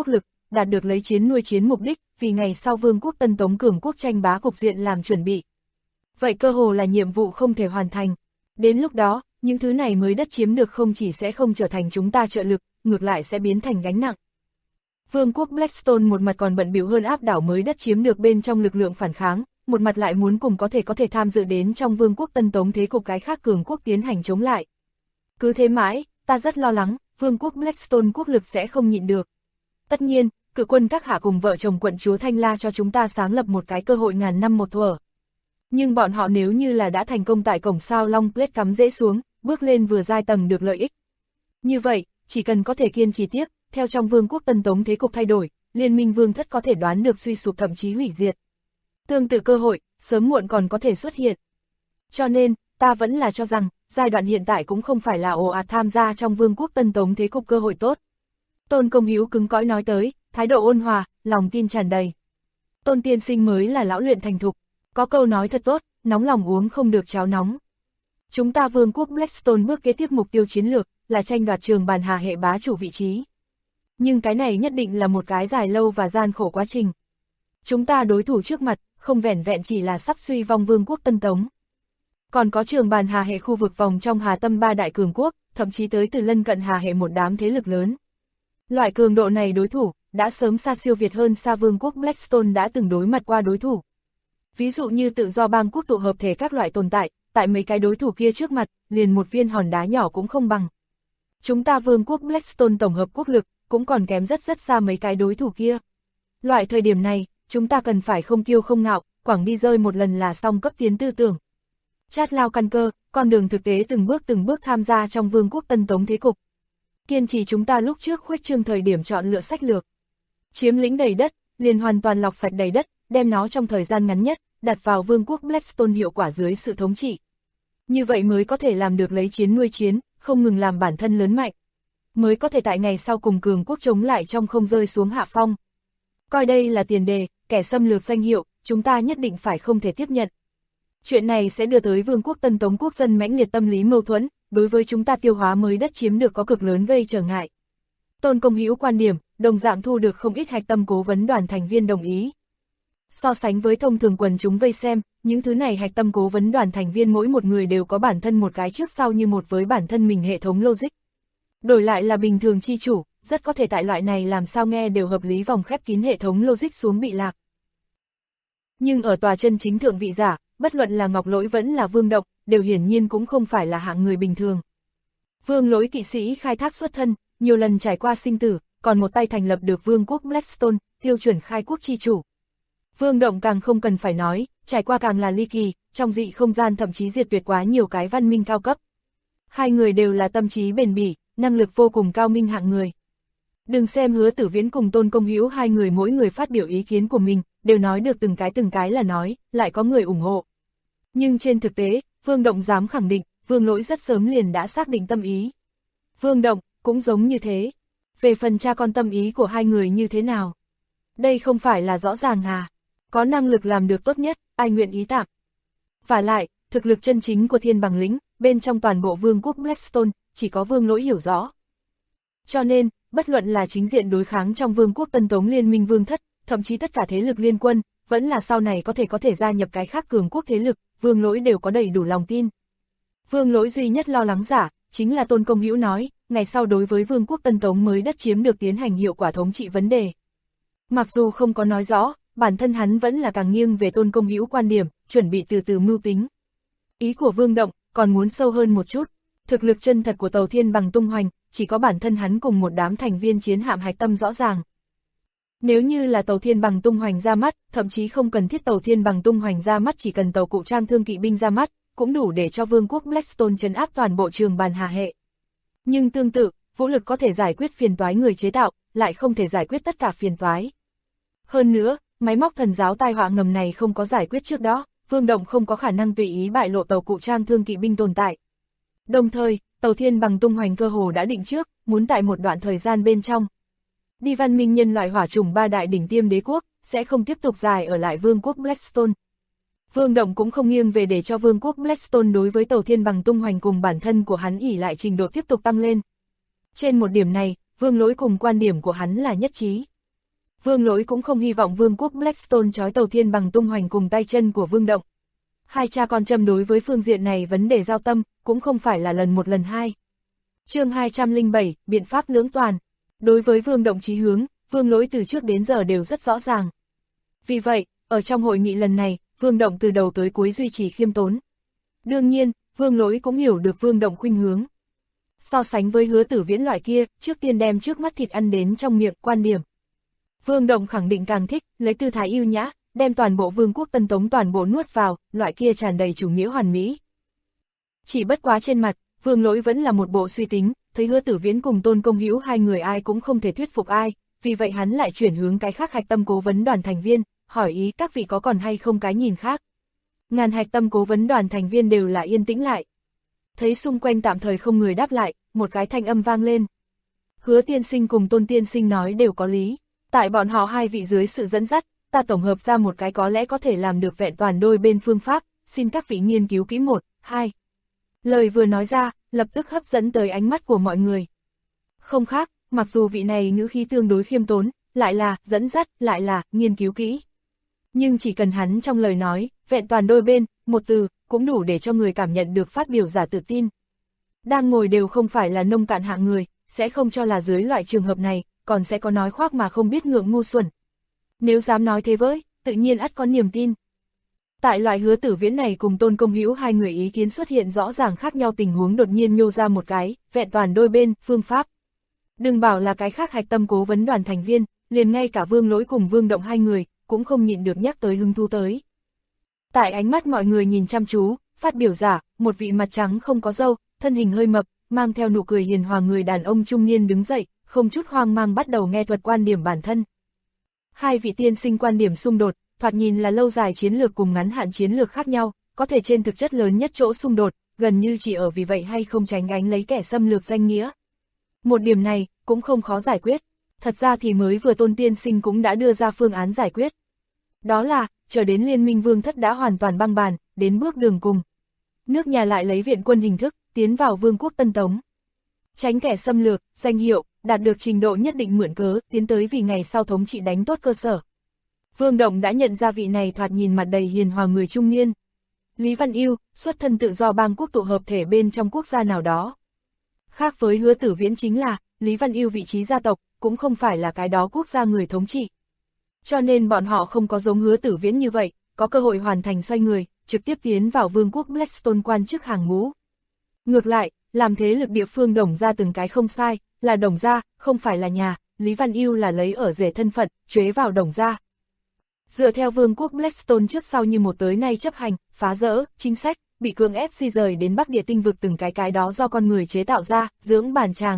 Speaker 2: đạt được lấy chiến nuôi chiến mục đích, vì ngày sau Vương quốc Tân Tống cường quốc tranh bá cục diện làm chuẩn bị. Vậy cơ hồ là nhiệm vụ không thể hoàn thành. Đến lúc đó, những thứ này mới đất chiếm được không chỉ sẽ không trở thành chúng ta trợ lực, ngược lại sẽ biến thành gánh nặng. Vương quốc Blackstone một mặt còn bận bịu hơn áp đảo mới đất chiếm được bên trong lực lượng phản kháng, một mặt lại muốn cùng có thể tham dự đến trong Vương quốc Tân Tống thế cục cái khác cường quốc tiến hành chống lại. Cứ thế mãi, ta rất lo lắng, Vương quốc Blackstone quốc lực sẽ không nhịn được. Tất nhiên, cự quân các hạ cùng vợ chồng quận chúa Thanh La cho chúng ta sáng lập một cái cơ hội ngàn năm một thuở. Nhưng bọn họ nếu như là đã thành công tại cổng sao Long Plate cắm rễ xuống, bước lên vừa giai tầng được lợi ích. Như vậy, chỉ cần có thể kiên trì tiếp, theo trong Vương quốc Tân Tống thế cục thay đổi, liên minh vương thất có thể đoán được suy sụp thậm chí hủy diệt. Tương tự cơ hội, sớm muộn còn có thể xuất hiện. Cho nên, ta vẫn là cho rằng, giai đoạn hiện tại cũng không phải là ồ ạt tham gia trong Vương quốc Tân Tống thế cục cơ hội tốt. Tôn Công Hữu cứng cõi nói tới, thái độ ôn hòa, lòng tin tràn đầy. Tôn tiên sinh mới là lão luyện thành thục, có câu nói thật tốt, nóng lòng uống không được cháo nóng. Chúng ta Vương quốc Blackstone bước kế tiếp mục tiêu chiến lược, là tranh đoạt Trường Bàn Hà hệ bá chủ vị trí. Nhưng cái này nhất định là một cái dài lâu và gian khổ quá trình. Chúng ta đối thủ trước mặt, không vẻn vẹn chỉ là sắp suy vong Vương quốc Tân Tống. Còn có Trường Bàn Hà hệ khu vực vòng trong Hà Tâm ba đại cường quốc, thậm chí tới từ lân cận Hà hệ một đám thế lực lớn. Loại cường độ này đối thủ, đã sớm xa siêu việt hơn xa Vương quốc Blackstone đã từng đối mặt qua đối thủ. Ví dụ như tự do bang quốc tụ hợp thể các loại tồn tại, tại mấy cái đối thủ kia trước mặt, liền một viên hòn đá nhỏ cũng không bằng. Chúng ta Vương quốc Blackstone tổng hợp quốc lực, cũng còn kém rất xa mấy cái đối thủ kia. Loại thời điểm này, chúng ta cần phải không kiêu không ngạo, quẳng đi rơi một lần là xong cấp tiến tư tưởng. Chát lao căn cơ, con đường thực tế từng bước tham gia trong Vương quốc Tân Tống thế cục. Kiên trì chúng ta lúc trước khuếch trương thời điểm chọn lựa sách lược. Chiếm lĩnh đầy đất, liền hoàn toàn lọc sạch đầy đất, đem nó trong thời gian ngắn nhất, đặt vào Vương quốc Blackstone hiệu quả dưới sự thống trị. Như vậy mới có thể làm được lấy chiến nuôi chiến, không ngừng làm bản thân lớn mạnh. Mới có thể tại ngày sau cùng cường quốc chống lại trong không rơi xuống hạ phong. Coi đây là tiền đề, kẻ xâm lược danh hiệu, chúng ta nhất định phải không thể tiếp nhận. Chuyện này sẽ đưa tới Vương quốc Tân Tống quốc dân mãnh liệt tâm lý mâu thuẫn, đối với chúng ta tiêu hóa mới đất chiếm được có cực lớn gây trở ngại. Tôn Công Hữu quan điểm, đồng dạng thu được không ít hạch tâm cố vấn đoàn thành viên đồng ý. So sánh với thông thường quần chúng vây xem, những thứ này hạch tâm cố vấn đoàn thành viên mỗi một người đều có bản thân một cái trước sau như một với bản thân mình hệ thống logic. Đổi lại là bình thường chi chủ, rất có thể tại loại này làm sao nghe đều hợp lý vòng khép kín hệ thống logic xuống bị lạc. Nhưng ở tòa chân chính thượng vị giả, bất luận là Ngọc Lỗi vẫn là Vương Động, đều hiển nhiên cũng không phải là hạng người bình thường. Vương Lỗi kỵ sĩ khai thác xuất thân, nhiều lần trải qua sinh tử, còn một tay thành lập được Vương quốc Blackstone, tiêu chuẩn khai quốc chi chủ. Vương Động càng không cần phải nói, trải qua càng là ly kỳ, trong dị không gian thậm chí diệt tuyệt quá nhiều cái văn minh cao cấp. Hai người đều là tâm trí bền bỉ, năng lực vô cùng cao minh hạng người. Đừng xem Hứa Tử Viễn cùng Tôn Công Hữu hai người mỗi người phát biểu ý kiến của mình, đều nói được từng cái là nói, lại có người ủng hộ. Nhưng trên thực tế, Vương Động dám khẳng định, Vương Lỗi rất sớm liền đã xác định tâm ý. Vương Động, cũng giống như thế. Về phần cha con tâm ý của hai người như thế nào? Đây không phải là rõ ràng à? Có năng lực làm được tốt nhất, ai nguyện ý tạm. Và lại, thực lực chân chính của Thiên Bằng Lĩnh, bên trong toàn bộ Vương quốc Blackstone, chỉ có Vương Lỗi hiểu rõ. Cho nên, bất luận là chính diện đối kháng trong Vương quốc Tân Tống liên minh vương thất, thậm chí tất cả thế lực liên quân, vẫn là sau này có thể gia nhập cái khác cường quốc thế lực, Vương Lỗi đều có đầy đủ lòng tin. Vương Lỗi duy nhất lo lắng giả, chính là Tôn Công Hữu nói, ngày sau đối với Vương quốc Tân Tống mới đất chiếm được tiến hành hiệu quả thống trị vấn đề. Mặc dù không có nói rõ, bản thân hắn vẫn là càng nghiêng về Tôn Công Hữu quan điểm, chuẩn bị từ từ mưu tính. Ý của Vương Động, còn muốn sâu hơn một chút, thực lực chân thật của Tàu Thiên Bằng tung hoành, chỉ có bản thân hắn cùng một đám thành viên chiến hạm hạch tâm rõ ràng. Nếu như là Tàu Thiên Bằng tung hoành ra mắt, thậm chí không cần thiết Tàu Thiên Bằng tung hoành ra mắt, chỉ cần tàu cụ trang thương kỵ binh ra mắt, cũng đủ để cho Vương quốc Blackstone trấn áp toàn bộ Trường Bàn Hà hệ. Nhưng tương tự, vũ lực có thể giải quyết phiền toái người chế tạo, lại không thể giải quyết tất cả phiền toái. Hơn nữa, máy móc thần giáo tai họa ngầm này không có giải quyết trước đó, Vương Động không có khả năng tùy ý bại lộ tàu cụ trang thương kỵ binh tồn tại. Đồng thời, Tàu Thiên Bằng tung hoành cơ hồ đã định trước, muốn tại một đoạn thời gian bên trong. Đi văn minh nhân loại hỏa chủng ba đại đỉnh tiêm đế quốc, sẽ không tiếp tục dài ở lại Vương quốc Blackstone. Vương Động cũng không nghiêng về để cho Vương quốc Blackstone đối với Tàu Thiên Bằng tung hoành cùng bản thân của hắn ỷ lại trình độ tiếp tục tăng lên. Trên một điểm này, Vương Lỗi cùng quan điểm của hắn là nhất trí. Vương Lỗi cũng không hy vọng vương quốc Blackstone trói Tàu Thiên Bằng tung hoành cùng tay chân của Vương Động. Hai cha con châm đối với phương diện này vấn đề giao tâm, cũng không phải là lần một lần hai. Chương 207, biện pháp lưỡng toàn. Đối với Vương Động chí hướng, Vương Lỗi từ trước đến giờ đều rất rõ ràng. Vì vậy, ở trong hội nghị lần này, Vương Động từ đầu tới cuối duy trì khiêm tốn. Đương nhiên, Vương Lỗi cũng hiểu được Vương Động khuynh hướng. So sánh với Hứa Tử Viễn loại kia, trước tiên đem trước mắt thịt ăn đến trong miệng, quan điểm. Vương Động khẳng định càng thích, lấy tư thái yêu nhã, đem toàn bộ vương quốc Tân Tống toàn bộ nuốt vào, loại kia tràn đầy chủ nghĩa hoàn mỹ. Chỉ bất quá trên mặt, Vương Lỗi vẫn là một bộ suy tính, thấy Hứa Tử Viễn cùng Tôn Công Hữu hai người ai cũng không thể thuyết phục ai, vì vậy hắn lại chuyển hướng cái khác hạch tâm cố vấn đoàn thành viên, hỏi ý các vị có còn hay không cái nhìn khác. Ngàn hạch tâm cố vấn đoàn thành viên đều là yên tĩnh lại. Thấy xung quanh tạm thời không người đáp lại, một cái thanh âm vang lên. Hứa tiên sinh cùng Tôn tiên sinh nói đều có lý, tại bọn họ hai vị dưới sự dẫn dắt, ta tổng hợp ra một cái có lẽ có thể làm được vẹn toàn đôi bên phương pháp, xin các vị nghiên cứu kỹ 1, 2. Lời vừa nói ra, lập tức hấp dẫn tới ánh mắt của mọi người. Không khác, mặc dù vị này ngữ khí tương đối khiêm tốn, lại là dẫn dắt, lại là nghiên cứu kỹ. Nhưng chỉ cần hắn trong lời nói, vẹn toàn đôi bên, một từ, cũng đủ để cho người cảm nhận được phát biểu giả tự tin. Đang ngồi đều không phải là nông cạn hạng người, sẽ không cho là dưới loại trường hợp này, còn sẽ có nói khoác mà không biết ngượng ngu xuẩn. Nếu dám nói thế với, tự nhiên ắt có niềm tin. Tại loại Hứa Tử Viễn này cùng Tôn Công Hữu hai người ý kiến xuất hiện rõ ràng khác nhau tình huống đột nhiên nhô ra một cái, vẹn toàn đôi bên, phương pháp. Đừng bảo là cái khác hạch tâm cố vấn đoàn thành viên, liền ngay cả Vương Lỗi cùng Vương Động hai người, cũng không nhịn được nhắc tới hứng thú tới. Tại ánh mắt mọi người nhìn chăm chú, phát biểu giả, một vị mặt trắng không có râu, thân hình hơi mập, mang theo nụ cười hiền hòa người đàn ông trung niên đứng dậy, không chút hoang mang bắt đầu nghe thuật quan điểm bản thân. Hai vị tiên sinh quan điểm xung đột, thoạt nhìn là lâu dài chiến lược cùng ngắn hạn chiến lược khác nhau, có thể trên thực chất lớn nhất chỗ xung đột, gần như chỉ ở vì vậy hay không tránh gánh lấy kẻ xâm lược danh nghĩa. Một điểm này, cũng không khó giải quyết. Thật ra thì mới vừa Tôn tiên sinh cũng đã đưa ra phương án giải quyết. Đó là, chờ đến Liên minh vương thất đã hoàn toàn băng bàn, đến bước đường cùng. Nước nhà lại lấy viện quân hình thức, tiến vào vương quốc Tân Tống. Tránh kẻ xâm lược, danh hiệu, đạt được trình độ nhất định mượn cớ, tiến tới vì ngày sau thống trị đánh tốt cơ sở. Vương Động đã nhận ra vị này thoạt nhìn mặt đầy hiền hòa người trung niên. Lý Văn Ưu, xuất thân tự do bang quốc tụ hợp thể bên trong quốc gia nào đó. Khác với Hứa Tử Viễn chính là, Lý Văn Ưu vị trí gia tộc, cũng không phải là cái đó quốc gia người thống trị. Cho nên bọn họ không có giống Hứa Tử Viễn như vậy, có cơ hội hoàn thành xoay người, trực tiếp tiến vào vương quốc Blackstone quan chức hàng ngũ. Ngược lại, làm thế lực địa phương Đồng gia từng cái không sai, là Đồng gia, không phải là nhà, Lý Văn Ưu là lấy ở rể thân phận, chế vào Đồng gia. Dựa theo vương quốc Blackstone trước sau như một tới nay chấp hành, phá rỡ, chính sách, bị cưỡng ép di rời đến Bắc Địa tinh vực từng cái đó do con người chế tạo ra, dưỡng bản tràng.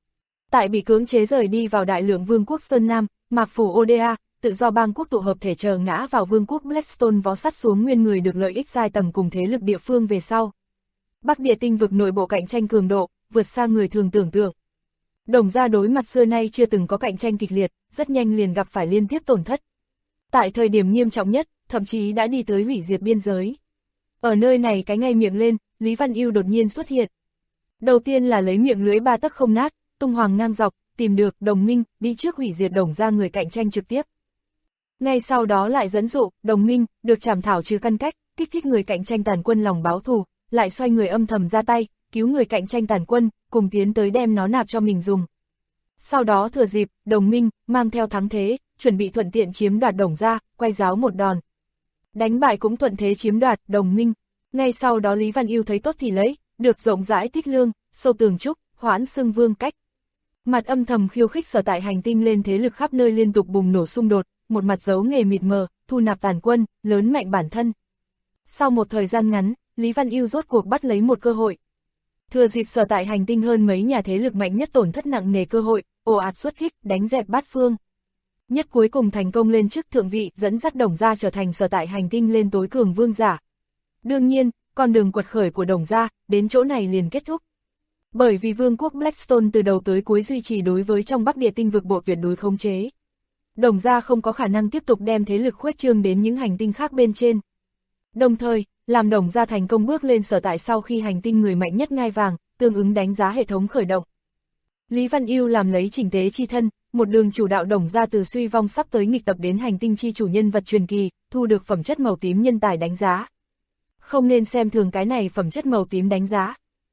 Speaker 2: Tại bị cưỡng chế rời đi vào đại lượng vương quốc Sơn Nam, Mạc Phủ Oda, tự do bang quốc tụ hợp thể chờ ngã vào vương quốc Blackstone vó sắt xuống nguyên người được lợi ích giai tầng cùng thế lực địa phương về sau. Bắc Địa tinh vực nội bộ cạnh tranh cường độ, vượt xa người thường tưởng tượng. Đồng gia đối mặt xưa nay chưa từng có cạnh tranh kịch liệt, rất nhanh liền gặp phải liên tiếp tổn thất. Tại thời điểm nghiêm trọng nhất, thậm chí đã đi tới hủy diệt biên giới. Ở nơi này cái ngay miệng lên, Lý Văn Ưu đột nhiên xuất hiện. Đầu tiên là lấy miệng lưỡi ba tấc không nát, tung hoàng ngang dọc, tìm được đồng minh, đi trước hủy diệt Đồng gia người cạnh tranh trực tiếp. Ngay sau đó lại dẫn dụ, đồng minh, được trảm thảo trừ căn cách, kích thích người cạnh tranh tàn quân lòng báo thù, lại xoay người âm thầm ra tay, cứu người cạnh tranh tàn quân, cùng tiến tới đem nó nạp cho mình dùng. Sau đó thừa dịp, đồng minh, mang theo thắng thế, chuẩn bị thuận tiện chiếm đoạt Đồng gia, quay giáo một đòn. Đánh bại cũng thuận thế chiếm đoạt, đồng minh. Ngay sau đó Lý Văn Ưu thấy tốt thì lấy, được rộng rãi tích lương, sâu tường trúc, hoãn xưng vương cách. Mặt âm thầm khiêu khích sở tại hành tinh lên thế lực khắp nơi liên tục bùng nổ xung đột, một mặt giấu nghề mịt mờ, thu nạp tàn quân, lớn mạnh bản thân. Sau một thời gian ngắn, Lý Văn Ưu rốt cuộc bắt lấy một cơ hội. Thừa dịp sở tại hành tinh hơn mấy nhà thế lực mạnh nhất tổn thất nặng nề cơ hội, ồ ạt xuất kích, đánh dẹp bát phương. Nhất cuối cùng thành công lên chức thượng vị, dẫn dắt Đồng gia trở thành sở tại hành tinh lên tối cường vương giả. Đương nhiên, con đường quật khởi của Đồng gia, đến chỗ này liền kết thúc. Bởi vì vương quốc Blackstone từ đầu tới cuối duy trì đối với trong Bắc Địa tinh vực bộ tuyệt đối khống chế. Đồng gia không có khả năng tiếp tục đem thế lực khuếch trương đến những hành tinh khác bên trên. Đồng thời, làm Đồng gia thành công bước lên sở tại sau khi hành tinh người mạnh nhất ngai vàng, tương ứng đánh giá hệ thống khởi động. Lý Văn Ưu làm lấy chỉnh tế chi thân, một đường chủ đạo Đồng gia từ suy vong sắp tới nghịch tập đến hành tinh chi chủ nhân vật truyền kỳ, thu được phẩm chất màu tím nhân tài đánh giá. Không nên xem thường cái này phẩm chất màu tím đánh giá.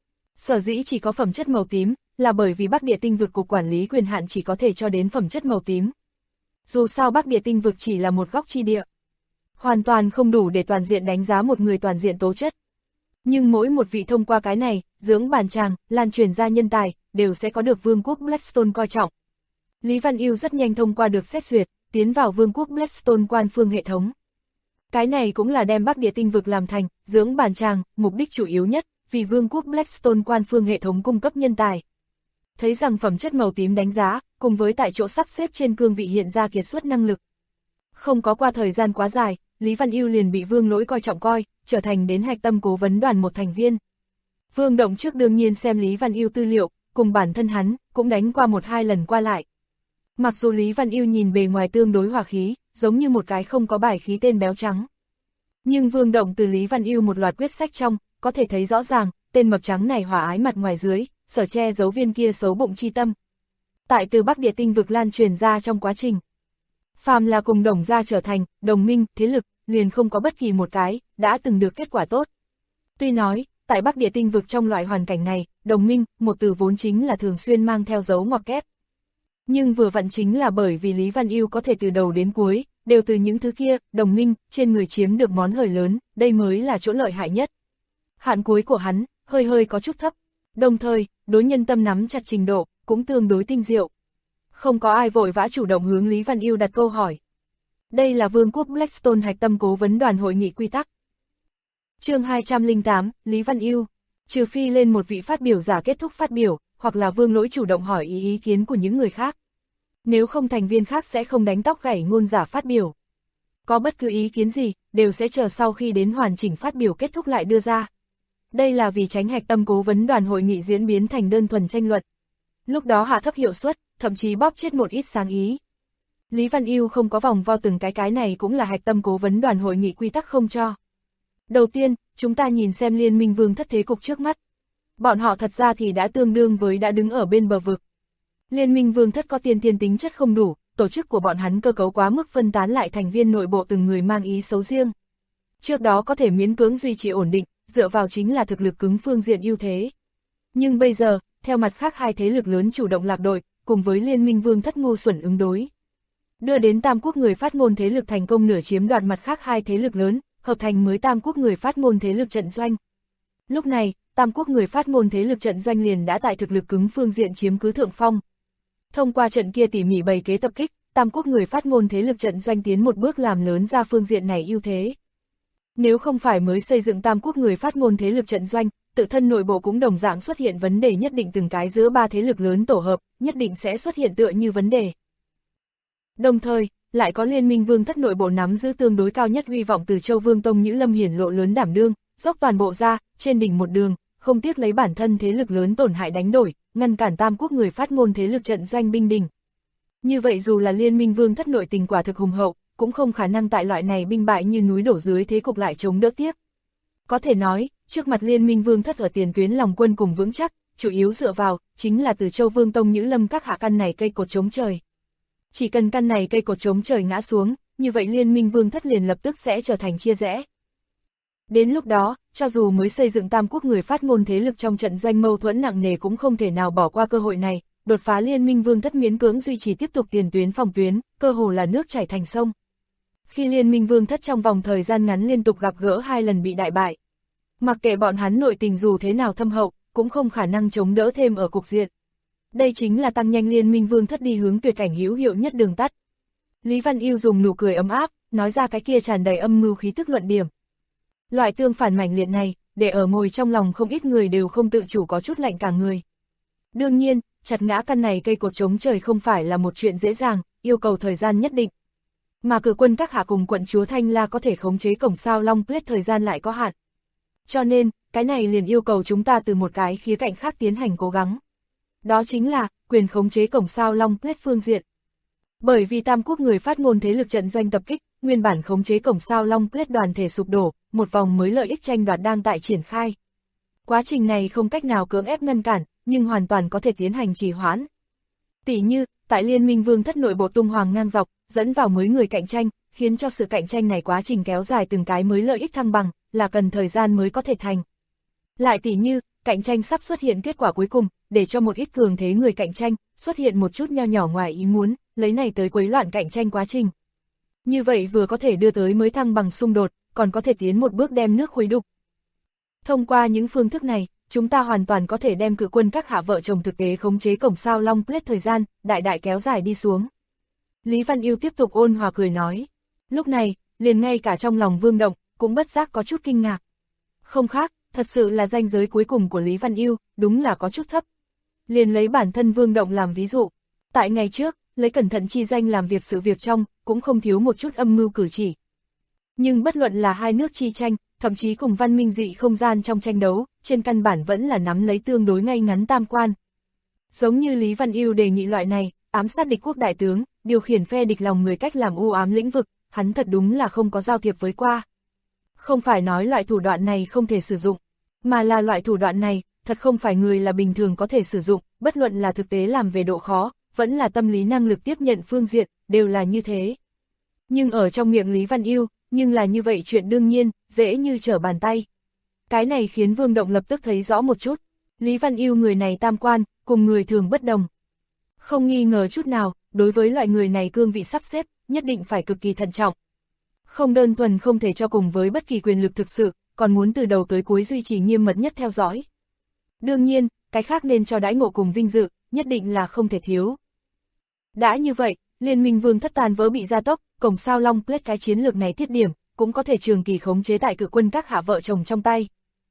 Speaker 2: Sở dĩ chỉ có phẩm chất màu tím, là bởi vì Bắc Địa Tinh vực cục quản lý quyền hạn chỉ có thể cho đến phẩm chất màu tím. Dù sao Bắc Địa Tinh vực chỉ là một góc chi địa, hoàn toàn không đủ để toàn diện đánh giá một người toàn diện tố chất. Nhưng mỗi một vị thông qua cái này, dưỡng bàn tràng, lan truyền ra nhân tài, đều sẽ có được Vương quốc Blackstone coi trọng. Lý Văn Yêu rất nhanh thông qua được xét duyệt, tiến vào Vương quốc Blackstone quan phương hệ thống. Cái này cũng là đem Bắc Địa Tinh vực làm thành, dưỡng bàn tràng, mục đích chủ yếu nhất, vì Vương quốc Blackstone quan phương hệ thống cung cấp nhân tài. Thấy rằng phẩm chất màu tím đánh giá, cùng với tại chỗ sắp xếp trên cương vị hiện ra kiệt xuất năng lực. Không có qua thời gian quá dài, Lý Văn Yêu liền bị Vương Lỗi coi trọng coi, trở thành đến hạch tâm cố vấn đoàn một thành viên. Vương Động trước đương nhiên xem Lý Văn Yêu tư liệu, cùng bản thân hắn, cũng đánh qua 1-2 lần qua lại. Mặc dù Lý Văn Yêu nhìn bề ngoài tương đối hòa khí, giống như một cái không có bài khí tên béo trắng. Nhưng Vương Động từ Lý Văn Yêu một loạt quyết sách trong, có thể thấy rõ ràng, tên mập trắng này hòa ái mặt ngoài dưới, sở che giấu viên kia xấu bụng chi tâm. Tại từ Bắc Địa Tinh vực lan truyền ra trong quá trình, phàm là cùng Đồng gia trở thành, đồng minh, thế lực, liền không có bất kỳ một cái, đã từng được kết quả tốt. Tuy nói, tại Bắc Địa Tinh vực trong loại hoàn cảnh này, đồng minh, một từ vốn chính là thường xuyên mang theo dấu ngoặc kép. Nhưng vừa vặn chính là bởi vì Lý Văn Yêu có thể từ đầu đến cuối, đều từ những thứ kia, đồng minh, trên người chiếm được món hời lớn, đây mới là chỗ lợi hại nhất. Hạn cuối của hắn, hơi có chút thấp, đồng thời, đối nhân tâm nắm chặt trình độ, cũng tương đối tinh diệu. Không có ai vội vã chủ động hướng Lý Văn Yêu đặt câu hỏi. Đây là Vương quốc Blackstone hạch tâm cố vấn đoàn hội nghị quy tắc. Chương 208, Lý Văn Yêu. Trừ phi lên một vị phát biểu giả kết thúc phát biểu, hoặc là Vương Lỗi chủ động hỏi ý kiến của những người khác. Nếu không thành viên khác sẽ không đánh tóc gãy ngôn giả phát biểu. Có bất cứ ý kiến gì, đều sẽ chờ sau khi đến hoàn chỉnh phát biểu kết thúc lại đưa ra. Đây là vì tránh hạch tâm cố vấn đoàn hội nghị diễn biến thành đơn thuần tranh luận. Lúc đó hạ thấp hiệu suất, thậm chí bóp chết một ít sáng ý. Lý Văn Yêu không có vòng vo từng cái này cũng là hạch tâm cố vấn đoàn hội nghị quy tắc không cho. Đầu tiên, chúng ta nhìn xem Liên minh Vương thất thế cục trước mắt. Bọn họ thật ra thì đã tương đương với đã đứng ở bên bờ vực. Liên minh Vương thất có tiên thiên tính chất không đủ, tổ chức của bọn hắn cơ cấu quá mức phân tán lại thành viên nội bộ từng người mang ý xấu riêng. Trước đó có thể miễn cưỡng duy trì ổn định, dựa vào chính là thực lực cứng phương diện ưu thế. Nhưng bây giờ, theo mặt khác hai thế lực lớn chủ động lạc đội, cùng với Liên minh Vương thất ngu xuẩn ứng đối, đưa đến Tam quốc người phát ngôn thế lực thành công nửa chiếm đoạt mặt khác hai thế lực lớn, hợp thành mới Tam quốc người phát ngôn thế lực trận doanh. Lúc này, Tam quốc người phát ngôn thế lực trận doanh liền đã tại thực lực cứng phương diện chiếm cứ thượng phong. Thông qua trận kia tỉ mỉ bày kế tập kích, Tam quốc người phát ngôn thế lực trận doanh tiến một bước làm lớn ra phương diện này ưu thế. Nếu không phải mới xây dựng Tam quốc người phát ngôn thế lực trận doanh, tự thân nội bộ cũng đồng dạng xuất hiện vấn đề nhất định, từng cái giữa ba thế lực lớn tổ hợp, nhất định sẽ xuất hiện tựa như vấn đề. Đồng thời, lại có Liên minh Vương thất nội bộ nắm giữ tương đối cao nhất hy vọng từ Châu Vương Tông Nhữ Lâm hiển lộ lớn đảm đương, dốc toàn bộ ra, trên đỉnh một đường, không tiếc lấy bản thân thế lực lớn tổn hại đánh đổi, ngăn cản Tam quốc người phát ngôn thế lực trận doanh binh đình. Như vậy dù là Liên minh Vương thất nội tình quả thực hùng hậu, cũng không khả năng tại loại này binh bại như núi đổ dưới thế cục lại chống đỡ tiếp. Có thể nói, trước mặt Liên minh Vương thất ở tiền tuyến lòng quân cùng vững chắc, chủ yếu dựa vào, chính là từ Châu Vương Tông Nhữ Lâm các hạ căn này cây cột chống trời. Chỉ cần căn này cây cột chống trời ngã xuống, như vậy Liên minh Vương thất liền lập tức sẽ trở thành chia rẽ. Đến lúc đó, cho dù mới xây dựng Tam quốc người phát ngôn thế lực trong trận doanh mâu thuẫn nặng nề cũng không thể nào bỏ qua cơ hội này, đột phá Liên minh Vương thất miễn cưỡng duy trì tiếp tục tiền tuyến phòng tuyến, cơ hồ là nước chảy thành sông. Khi Liên minh Vương thất trong vòng thời gian ngắn liên tục gặp gỡ 2 lần bị đại bại, mặc kệ bọn hắn nội tình dù thế nào thâm hậu, cũng không khả năng chống đỡ thêm ở cục diện. Đây chính là tăng nhanh Liên minh Vương thất đi hướng tuyệt cảnh hữu hiệu nhất đường tắt. Lý Văn Yêu dùng nụ cười ấm áp, nói ra cái kia tràn đầy âm mưu khí tức luận điểm. Loại tương phản mãnh liệt này, để ở ngồi trong lòng không ít người đều không tự chủ có chút lạnh cả người. Đương nhiên, chặt ngã căn này cây cột chống trời không phải là một chuyện dễ dàng, yêu cầu thời gian nhất định. Mà cử quân các hạ cùng quận chúa Thanh La có thể khống chế cổng sao Long Plate thời gian lại có hạn. Cho nên, cái này liền yêu cầu chúng ta từ một cái khía cạnh khác tiến hành cố gắng. Đó chính là, quyền khống chế cổng sao Long Plate phương diện. Bởi vì Tam quốc người phát ngôn thế lực trận doanh tập kích, nguyên bản khống chế cổng sao Long Plate đoàn thể sụp đổ, một vòng mới lợi ích tranh đoạt đang tại triển khai. Quá trình này không cách nào cưỡng ép ngăn cản, nhưng hoàn toàn có thể tiến hành trì hoãn. Tỉ như, tại Liên minh Vương thất nội bộ tung hoành ngang dọc, dẫn vào mới người cạnh tranh, khiến cho sự cạnh tranh này quá trình kéo dài từng cái mới lợi ích thăng bằng, là cần thời gian mới có thể thành. Lại tỉ như, cạnh tranh sắp xuất hiện kết quả cuối cùng, để cho một ít cường thế người cạnh tranh, xuất hiện một chút nho nhỏ ngoài ý muốn, lấy này tới quấy loạn cạnh tranh quá trình. Như vậy vừa có thể đưa tới mới thăng bằng xung đột, còn có thể tiến một bước đem nước khuấy đục. Thông qua những phương thức này, chúng ta hoàn toàn có thể đem cự quân các hạ vợ chồng thực tế khống chế cổng sao Long Plate thời gian, đại đại kéo dài đi xuống. Lý Văn Yêu tiếp tục ôn hòa cười nói. Lúc này, liền ngay cả trong lòng Vương Động, cũng bất giác có chút kinh ngạc. Không khác, thật sự là ranh giới cuối cùng của Lý Văn Yêu, đúng là có chút thấp. Liền lấy bản thân Vương Động làm ví dụ. Tại ngày trước, lấy cẩn thận chi danh làm việc sự việc trong, cũng không thiếu một chút âm mưu cử chỉ. Nhưng bất luận là hai nước chi tranh, thậm chí cùng văn minh dị không gian trong tranh đấu, trên căn bản vẫn là nắm lấy tương đối ngay ngắn tam quan. Giống như Lý Văn Yêu đề nghị loại này, ám sát địch quốc đại tướng, điều khiển phe địch lòng người cách làm u ám lĩnh vực, hắn thật đúng là không có giao thiệp với qua. Không phải nói loại thủ đoạn này không thể sử dụng, mà là loại thủ đoạn này, thật không phải người là bình thường có thể sử dụng, bất luận là thực tế làm về độ khó, vẫn là tâm lý năng lực tiếp nhận phương diện, đều là như thế. Nhưng ở trong miệng Lý Văn Yêu, nhưng là như vậy chuyện đương nhiên, dễ như trở bàn tay. Cái này khiến Vương Động lập tức thấy rõ một chút, Lý Văn Yêu người này tam quan, cùng người thường bất đồng. Không nghi ngờ chút nào, đối với loại người này cương vị sắp xếp, nhất định phải cực kỳ thận trọng. Không đơn thuần không thể cho cùng với bất kỳ quyền lực thực sự, còn muốn từ đầu tới cuối duy trì nghiêm mật nhất theo dõi. Đương nhiên, cái khác nên cho đãi ngộ cùng vinh dự, nhất định là không thể thiếu. Đã như vậy, Liên minh Vương thất tàn vỡ bị gia tốc, cổng sao Long Plate cái chiến lược này thiết điểm, cũng có thể trường kỳ khống chế tại cự quân các hạ vợ chồng trong tay.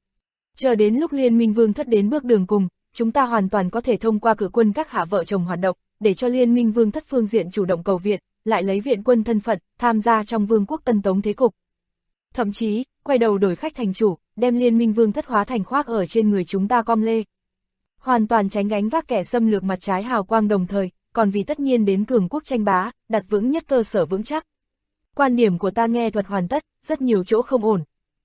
Speaker 2: Chờ đến lúc Liên minh Vương thất đến bước đường cùng, chúng ta hoàn toàn có thể thông qua cự quân các hạ vợ chồng hoạt động, để cho Liên minh Vương thất phương diện chủ động cầu viện, lại lấy viện quân thân phận, tham gia trong vương quốc Tân Tống thế cục. Thậm chí, quay đầu đổi khách thành chủ, đem Liên minh Vương thất hóa thành khoác ở trên người chúng ta com lê. Hoàn toàn tránh gánh vác kẻ xâm lược mặt trái hào quang đồng thời, còn vì tất nhiên đến cường quốc tranh bá, đặt vững nhất cơ sở vững chắc. Quan điểm của ta nghe thuật hoàn tất, rất nhiều chỗ không ổn.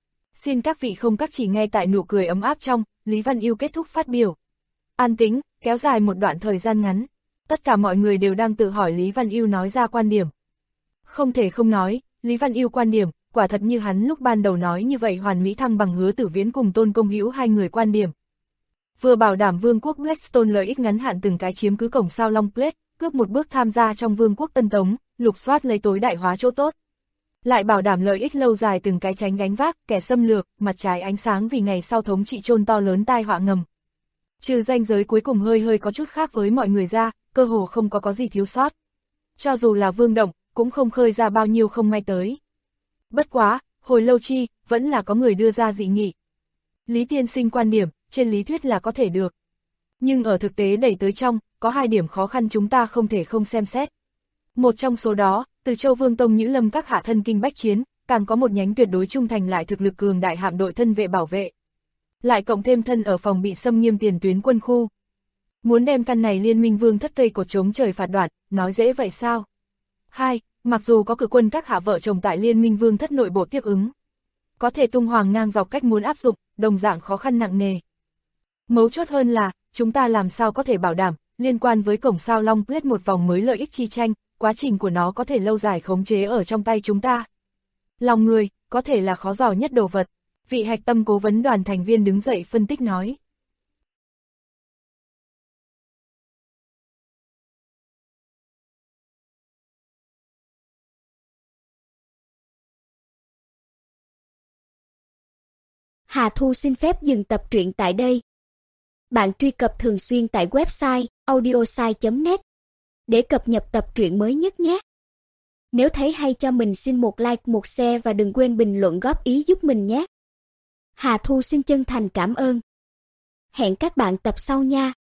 Speaker 2: Xin các vị không các chỉ nghe tại nụ cười ấm áp trong, Lý Văn Yêu kết thúc phát biểu. An tĩnh, kéo dài một đoạn thời gian ngắn. Tất cả mọi người đều đang tự hỏi Lý Văn Yêu nói ra quan điểm. Không thể không nói, Lý Văn Yêu quan điểm, quả thật như hắn lúc ban đầu nói như vậy hoàn mỹ thăng bằng Hứa Tử Viễn cùng Tôn Công Hữu hai người quan điểm. Vừa bảo đảm vương quốc Blackstone lợi ích ngắn hạn từng cái chiếm cứ cổng sao Long Plate, cướp một bước tham gia trong vương quốc Tân Tống, lục soát lấy tối đại hóa chỗ tốt. Lại bảo đảm lợi ích lâu dài từng cái tránh gánh vác, kẻ xâm lược, mặt trái ánh sáng vì ngày sau thống trị chôn to lớn tai họa ngầm. Trừ ranh giới cuối cùng hơi có chút khác với mọi người ra, cơ hồ không có gì thiếu sót. Cho dù là Vương Động, cũng không khơi ra bao nhiêu không may tới. Bất quá, hồi lâu chi, vẫn là có người đưa ra dị nghị. Lý tiên sinh quan điểm, trên lý thuyết là có thể được. Nhưng ở thực tế đẩy tới trong, có hai điểm khó khăn chúng ta không thể không xem xét. Một trong số đó, Từ Châu Vương Tông Nhữ Lâm các hạ thân kinh bách chiến, càng có một nhánh tuyệt đối trung thành lại thực lực cường đại hạm đội thân vệ bảo vệ. Lại cộng thêm thân ở phòng bị xâm nghiêm tiền tuyến quân khu. Muốn đem căn này Liên minh Vương thất cây cột chống trời phạt đoạt, nói dễ vậy sao? Hai, mặc dù có cử quân các hạ vợ chồng tại Liên minh Vương thất nội bộ tiếp ứng, có thể tung hoành ngang dọc cách muốn áp dụng, đồng dạng khó khăn nặng nề. Mấu chốt hơn là, chúng ta làm sao có thể bảo đảm, liên quan với cổng sao Long Plate một vòng mới lợi ích chi tranh, quá trình của nó có thể lâu dài khống chế ở trong tay chúng ta. Lòng người, có thể là khó dò nhất đồ vật. Vị hạch tâm cố vấn đoàn thành viên đứng dậy phân tích nói.
Speaker 3: Hà Thu xin phép dừng tập truyện tại đây. Bạn truy cập thường xuyên tại website audiosai.net để cập nhật tập truyện mới nhất nhé. Nếu thấy hay cho mình xin một like, một share và đừng quên bình luận góp ý giúp mình nhé. Hà Thu xin chân thành cảm ơn. Hẹn các bạn tập sau nha.